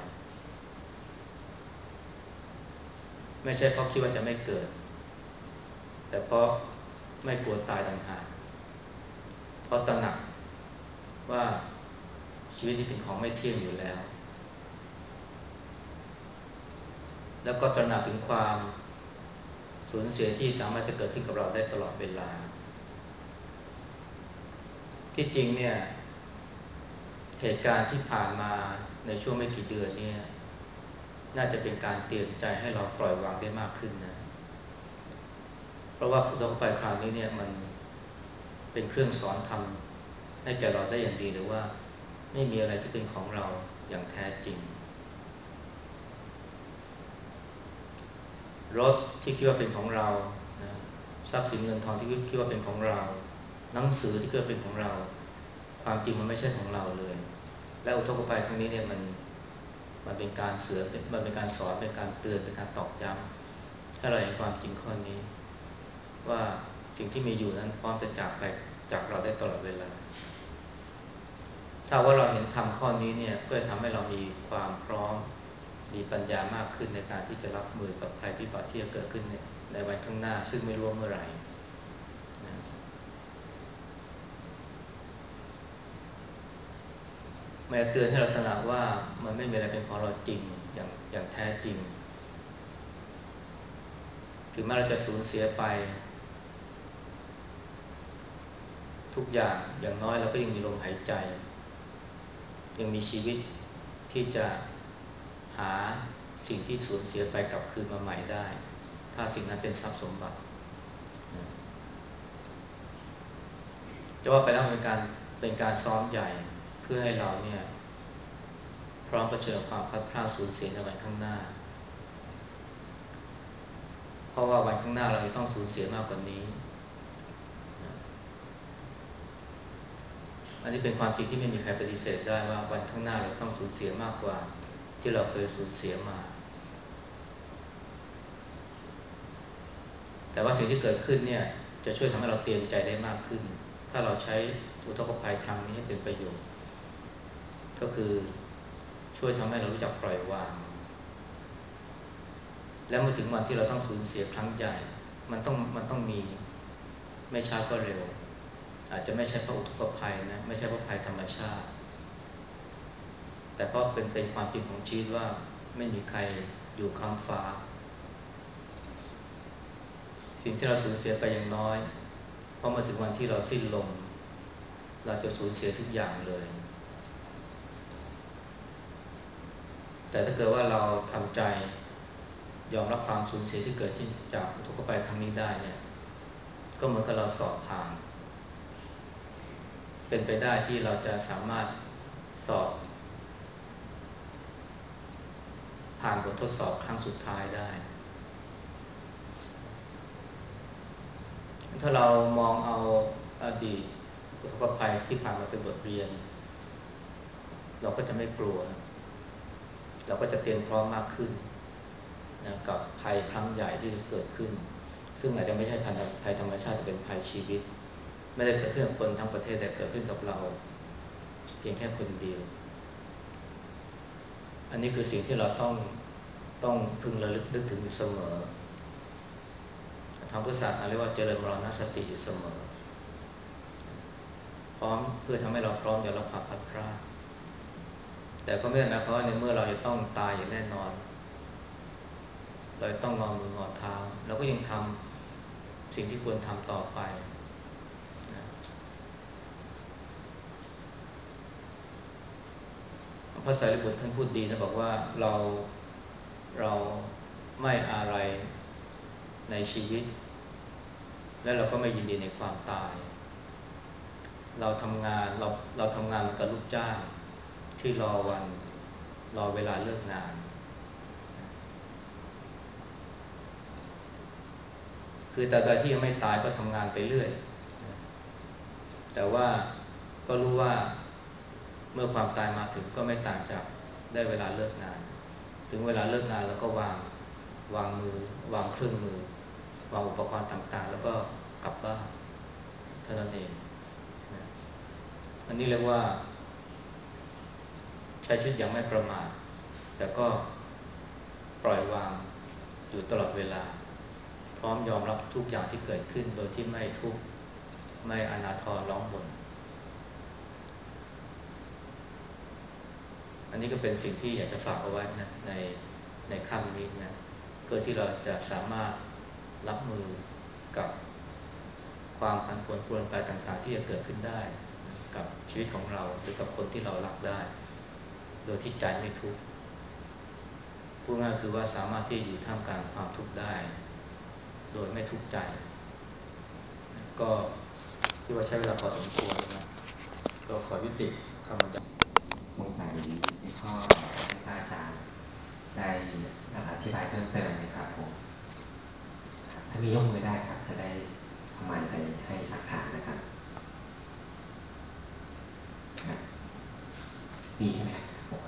ไม่ใช่เพราะคิดว่าจะไม่เกิดแต่เพราะไม่กลัวตายต่างหากเพราะตระหนักว่าชีวิตนี้เป็นของไม่เที่ยงอยู่แล้วแล้วก็ตระหนักถึงความสูญเสียที่สามารถจะเกิดขึ้นกับเราได้ตลอดเวลาที่จริงเนี่ยเหตุการณ์ที่ผ่านมาในช่วงไม่กี่เดือนเนี่ยน่าจะเป็นการเตือนใจให้เราปล่อยวางได้มากขึ้นนะเพราะว่าอุทกภัยคราวนี้เนี่ยมันเป็นเครื่องสอนธรรมให้แก่เราได้อย่างดีเลยว่าไม่มีอะไรที่เป็นของเราอย่างแท้จริงรถที่คิดว่าเป็นของเรานะทรัพย์สินเงินทองที่คิดว่าเป็นของเราหนังสือที่คิดว่าเป็นของเราความจริงมันไม่ใช่ของเราเลยและอุทกภัยครั้งนี้เนี่ยมันมันเป็นการเสือมันเป็นการสอนเป็นการเตือนเป็นการตอกย้ำให้เราเห็นความจริงข้อนี้ว่าสิ่งที่มีอยู่นั้นพร้อมจะจากไปจากเราได้ตลอดเวลาถ้าว่าเราเห็นธรรมข้อนี้เนี่ยก็จะทำให้เรามีความพร้อมมีปัญญามากขึ้นในการที่จะรับมือกับภัยพิบัติที่จะเกิดขึ้นในในวันข้างหน้าซึ่งไม่รู้เมื่อไหร่นะแม้เตือนให้เราตระหนักว่ามันไม่มีอะไรเป็นของเราจริงอย่างอย่างแท้จริงถึงแม้เราจะสูญเสียไปทุกอย่างอย่างน้อยเราก็ยังมีลมหายใจยังมีชีวิตที่จะหาสิ่งที่สูญเสียไปกลับคืนมาใหม่ได้ถ้าสิ่งนั้นเป็นทรัพย์สมบัติจะว่าไปแล้วเป็นการเป็นการซ้อมใหญ่เพื่อให้เราเนี่ยพร้อมเผชิญกับความพลัดพรากสูญเสียในวันข้างหน้าเพราะว่าวันข้างหน้าเราจะต้องสูญเสียมากกว่านี้อันนี้เป็นความจริงที่ไม่มีใครปฏิเสธได้ว่าวันข้างหน้าเราต้องสูญเสียมากกว่าที่เราเคยสูญเสียมาแต่ว่าสิ่งที่เกิดขึ้นเนี่ยจะช่วยทำให้เราเตรียมใจได้มากขึ้นถ้าเราใช้อุทกภัยครั้งนี้ให้เป็นประโยชน์ก็คือช่วยทำให้เรารู้จักปล่อยวางแล้วเมื่อถึงวันที่เราต้องสูญเสียครั้งใหญ่มันต้องมันต้องมีไม่ช้าก็เร็วอาจจะไม่ใช่เพราะอุทกภัยนะไม่ใช่เพราะภัยธรรมชาติแต่เพราะเป็นเป็นความจริงของชีวิตว่าไม่มีใครอยู่ค้ำฟ้าสิ่งที่เราสูญเสียไปอย่างน้อยพอมาถึงวันที่เราสิ้นลมเราจะสูญเสียทุกอย่างเลยแต่ถ้าเกิดว่าเราทำใจยอมรับความสูญเสียที่เกิดขึ้นจากอุทกภัยครั้งนี้ได้เนี่ยก็เหมือนกับเราสอบผ่านเป็นไปได้ที่เราจะสามารถสอบผ่านบททดสอบครั้งสุดท้ายได้ถ้าเรามองเอาอดีตอุทกภัยที่ผ่านมาเป็นบทเรียนเราก็จะไม่กลัวเราก็จะเตรียมพร้อมมากขึ้นนะกับภัยครั้งใหญ่ที่จะเกิดขึ้นซึ่งอาจจะไม่ใช่ภัยธรรมชาติแต่เป็นภัยชีวิตไม่ได้เกิดขึ้นกับคนทั้งประเทศแต่เกิดขึ้นกับเราเพียงแค่คนเดียวอันนี้คือสิ่งที่เราต้องต้องพึงระลึกนึกถึงอยู่เสมอทางพุทธศาสนาเรียกว่าเจริญมรณสติอยู่เสมอพร้อมเพื่อทำให้เราพร้อมจะรับความพัดพรากแต่ก็ไม่ได้หมายความว่าในเมื่อเราจะต้องตายอย่างแน่นอนเราต้องงอมืองอเท้าเราก็ยังทำสิ่งที่ควรทำต่อไปนะพระสารีบุตรท่านพูดดีนะบอกว่าเราเราไม่อะไรในชีวิตและเราก็ไม่ยินดีในความตายเราทำงานเราเราทำงานเหมือนกับลูกจ้างที่รอวันรอเวลาเลิกงานคือแต่ใดที่ยังไม่ตายก็ทำงานไปเรื่อยแต่ว่าก็รู้ว่าเมื่อความตายมาถึงก็ไม่ต่างจากได้เวลาเลิกงานถึงเวลาเลิกงานแล้วก็วางวางมือวางเครื่องมือวางอุปกรณ์ต่างๆแล้วก็กลับบ้านเท่านั้นเองนะอันนี้เรียกว่าใช้ชีวิตอย่างไม่ประมาทแต่ก็ปล่อยวางอยู่ตลอดเวลาพร้อมยอมรับทุกอย่างที่เกิดขึ้นโดยที่ไม่ทุกข์ไม่อนาถรร้องบ่นอันนี้ก็เป็นสิ่งที่อยากจะฝากเอาไว้นะในในค่ำนี้นะเพื่อที่เราจะสามารถรับมือกับความผันผวนปรวนไปต่างๆที่จะเกิดขึ้นได้กับชีวิตของเราหรือกับคนที่เรารักได้โดยที่ใจไม่ทุกข์พูดง่ายคือว่าสามารถที่อยู่ท่ามกลางความทุกข์ได้โดยไม่ทุกข์ใจก็ที่ว่าใช้เวลาพอสมควรนะก็ขอยุติคำบรรยายสงสัยในข้อให้พระอาจารย์ได้อธิบายเพิ่มเติมนะครับผมถ้ามียกมือได้ครับจะได้เอาไมค์ไปให้สักถามนะครับมีใช่ไหมครับ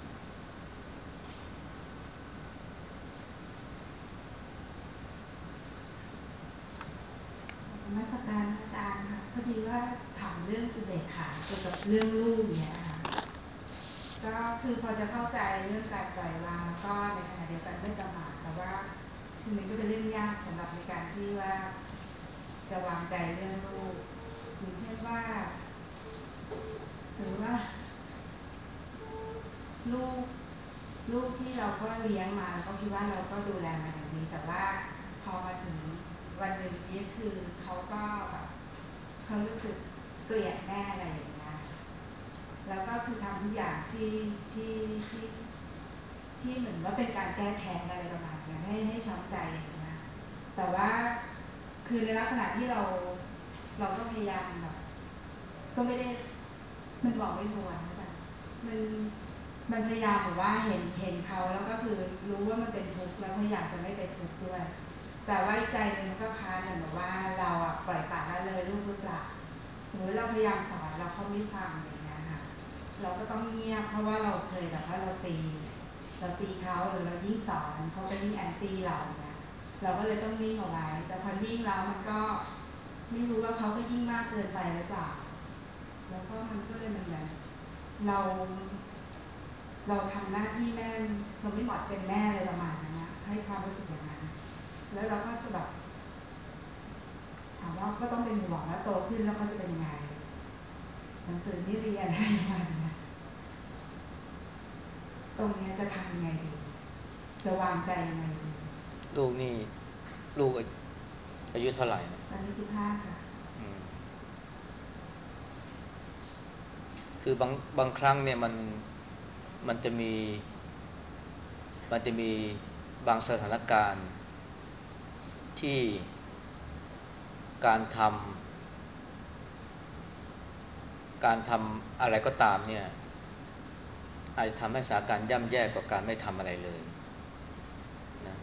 นมัสการอาจารย์ค่ะพอดีว่าถามเรื่องอุเบกขาเกี่ยวกับเรื่องลูกเนี่ยค่ะก็คือพอจะเข้าใจเรื่องการปล่อยวางแล้วก็ในขณะเดียวกันไม่ประมาทแต่ว่าคือมันก็เป็นเรื่องยากสำหรับในการที่ว่าจะวางใจเรื่องลูกอย่างเช่นว่าถือว่าลูกลูกที่เราก็เลี้ยงมาแล้วก็คิดว่าเราก็ดูแลมาอย่างดีแต่ว่าพอมาถึงวันหนึ่งนี้คือเขาก็แบบเขารู้สึกเกลียดแม่อะไรอย่างเงี้ยแล้วก็คือทำทุกอย่างที่ที่ที่ที่เหมือนว่าเป็นการแก้แค้นอะไรประมาณนี้ให้ให้ช้ำใจอย่างเงี้ยแต่ว่าคือในลักษณะที่เราเราก็พยายามแบบก็ไม่ได้มันบอกไม่ถูกนะจ๊ะมันมันพยายามแบบว่าเห็นเห็นเขาแล้วก็คือรู้ว่ามันเป็นทุกข์แล้วพยายามจะไม่เป็นทุกข์ด้วยแต่ว่าใจหนึ่งมันก็ค้านเหมือนแบบว่าเราอ่ะปล่อยปละละเลยลูกหรือเปล่าสมมติเราพยายามสอนเราเขาไม่ฟังอย่างเงี้ยค่ะเราก็ต้องเงียบเพราะว่าเราเคยแบบว่าเราตีเราตีเขาหรือเรายิ่งสอนเขาก็ยิ่งแอนตี้เราเนี่ยเราก็เลยต้องนิ่งเอาไว้แต่พอนิ่งแล้วมันก็ไม่รู้ว่าเขาก็ยิ่งมากเกินไปหรือเปล่าแล้วก็มันก็เลยมันแบบเราเราทำหน้าที่แม่เราไม่เหมาะเป็นแม่เลยประมาณนั้นนะให้ความรู้สึกอย่างนั้นแล้วเราก็จะแบบถามว่าก็ต้องเป็นห่วงแล้วโตขึ้นแล้วเขาจะเป็นยังไงหนังสือไม่เรียนอะไรประมาณนี้ตรงนี้จะทำยังไงดีจะวางใจยังไงดีลูกนี่ลูกอายุเท่าไหร่ตอนนี้สิบห้าค่ะคือบางบางครั้งเนี่ยมันมันจะมีมันจะมีบางสถานการณ์ที่การทำการทำอะไรก็ตามเนี่ยอาจจะทำให้สถานการณ์ย่ำแย่กว่าการไม่ทำอะไรเลยนะ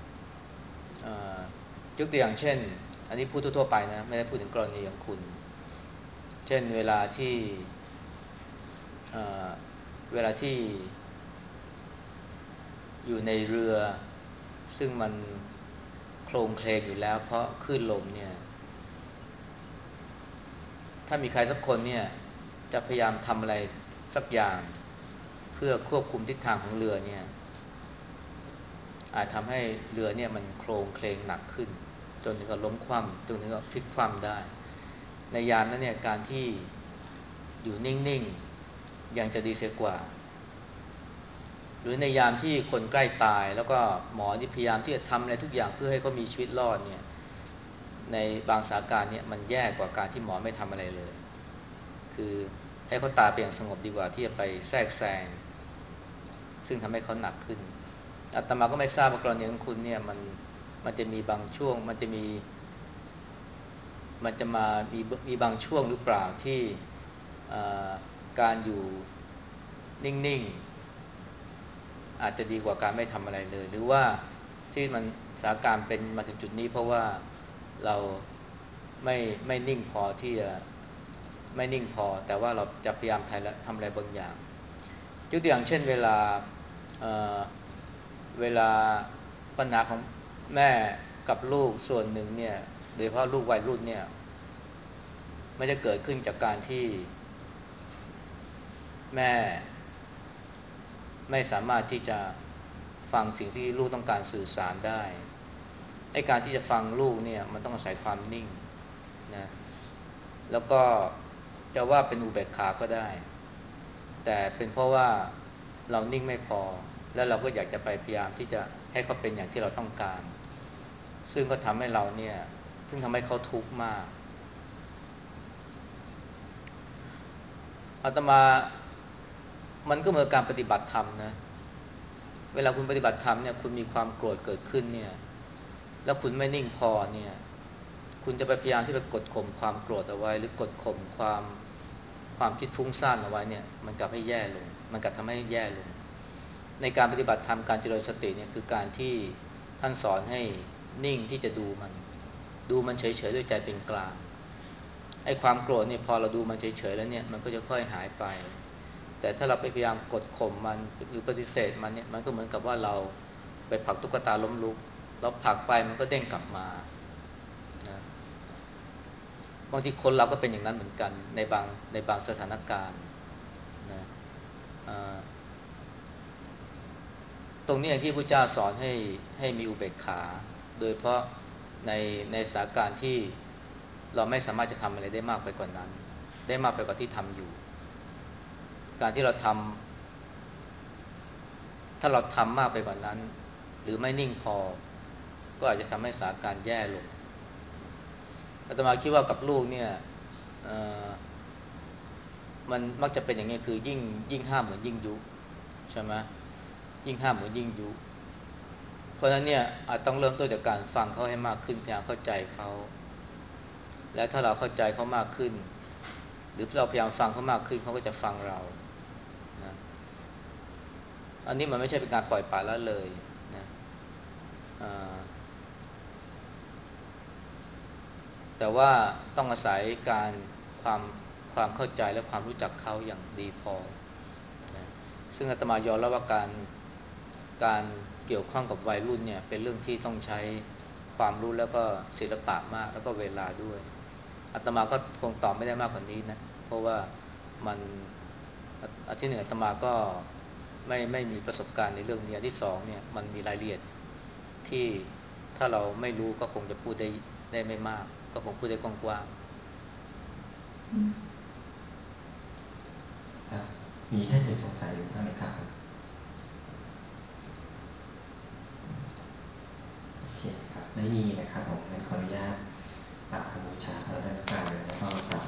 ยกตัวอย่างเช่นอันนี้พูดทั่วๆไปนะไม่ได้พูดถึงกรณีของคุณเช่นเวลาที่เเวลาที่อยู่ในเรือซึ่งมันโครงเคลงอยู่แล้วเพราะคลื่นลมเนี่ยถ้ามีใครสักคนเนี่ยจะพยายามทำอะไรสักอย่างเพื่อควบคุมทิศทางของเรือเนี่ยอาจทำให้เรือเนี่ยมันโครงเคลงหนักขึ้นจนถึงกับล้มคว่ำจนถึงกับพลิกคว่ำได้ในยามนั้นเนี่ยการที่อยู่นิ่งๆยังจะดีเสียกว่าหรือในยามที่คนใกล้ตายแล้วก็หมอที่พยายามที่จะทำอะไรทุกอย่างเพื่อให้เขามีชีวิตรอดเนี่ยในบางสถานการณ์เนี่ยมันแย่กว่าการที่หมอไม่ทำอะไรเลยคือให้เขาตายไปอย่างสงบดีกว่าที่จะไปแทรกแซงซึ่งทำให้เขาหนักขึ้นอาตมาก็ไม่ทราบว่ากรณีของคุณเนี่ยมันมันจะมีบางช่วงมันจะมีมันจะมามีมีบางช่วงหรือเปล่าที่การอยู่นิ่งๆอาจจะดีกว่าการไม่ทำอะไรเลยหรือว่าที่มันสถานการณ์เป็นมาถึงจุดนี้เพราะว่าเราไม่ไม่นิ่งพอที่จะไม่นิ่งพอแต่ว่าเราจะพยายามทำอะไรบางอย่างยกตัวอย่างเช่นเวลา เ, เวลาปัญหาของแม่กับลูกส่วนหนึ่งเนี่ยโดยเฉพาะลูกวัยรุ่นเนี่ยไม่จะเกิดขึ้นจากการที่แม่ไม่สามารถที่จะฟังสิ่งที่ลูกต้องการสื่อสารได้ไอ้การที่จะฟังลูกเนี่ยมันต้องอาศัยความนิ่งนะแล้วก็จะว่าเป็นอุเบกขาก็ได้แต่เป็นเพราะว่าเรานิ่งไม่พอแล้วเราก็อยากจะไปพยายามที่จะให้เขาเป็นอย่างที่เราต้องการซึ่งก็ทำให้เราเนี่ยซึ่งทำให้เขาทุกข์มากอาตมามันก็เหมือนการปฏิบัติธรรมนะเวลาคุณปฏิบัติธรรมเนี่ยคุณมีความโกรธเกิดขึ้นเนี่ยแล้วคุณไม่นิ่งพอเนี่ยคุณจะไปพยายามที่จะกดข่มความโกรธเอาไว้หรือกดข่มความความคิดฟุ้งซ่านเอาไว้เนี่ยมันกลับให้แย่ลงมันกลับทำให้แย่ลงในการปฏิบัติธรรมการเจริญสติเนี่ยคือการที่ท่านสอนให้นิ่งที่จะดูมันดูมันเฉยๆด้วยใจเป็นกลางไอ้ความโกรธเนี่ยพอเราดูมันเฉยๆแล้วเนี่ยมันก็จะค่อยหายไปแต่ถ้าเราไปพยายามกดข่มมันหรือปฏิเสธมันเนี่ยมันก็เหมือนกับว่าเราไปผลักตุ๊กตาล้มลุกเราผลักไปมันก็เด้งกลับมานะบางทีคนเราก็เป็นอย่างนั้นเหมือนกันในบางในบางสถานการณ์นะตรงนี้อย่างที่พระเจ้าสอนให้ให้มีอุเบกขาโดยเพราะในในสถานการณ์ที่เราไม่สามารถจะทำอะไรได้มากไปกว่านั้นได้มากไปกว่าที่ทำอยู่การที่เราทถ้าเราทำมากไปกว่านั้นหรือไม่นิ่งพอก็อาจจะทำให้สถานการณ์แย่ลงอาตมาคิดว่ากับลูกเนี่ยมันมักจะเป็นอย่างนี้คือยิ่งยิ่งห้ามเหมือนยิ่งยุใช่ไหมยิ่งห้ามเหมือนยิ่งยุเพราะฉะนั้นเนี่ยอาจต้องเริ่มต้นจากการฟังเขาให้มากขึ้นพยายามเข้าใจเขาและถ้าเราเข้าใจเขามากขึ้นหรือเราพยายามฟังเขามากขึ้นเขาก็จะฟังเรานะอันนี้มันไม่ใช่เป็นการปล่อยปละละเลยนะแต่ว่าต้องอาศัยการความความเข้าใจและความรู้จักเขาอย่างดีพอนะซึ่งอาตมายอมรับว่าการการเกี่ยวข้องกับวัยรุ่นเนี่ยเป็นเรื่องที่ต้องใช้ความรู้แล้วก็ศิลปะมากแล้วก็เวลาด้วยอาตมาก็คงตอบไม่ได้มากกว่านี้นะเพราะว่ามันอันที่หนึ่งอาตมาก็ไม่ไม่มีประสบการณ์ในเรื่องนี้อันที่สองเนี่ยมันมีรายละเอียดที่ถ้าเราไม่รู้ก็คงจะพูดได้ได้ไม่มากก็คงพูดได้กว้างๆมีท่านหนึ่งสงสัยอยู่บ้างไหมครับโอเคครับไม่มีนะครับผมงั้นขออนุญาตกราบบูชาพระรัตนตรัยแล้วก็กราบ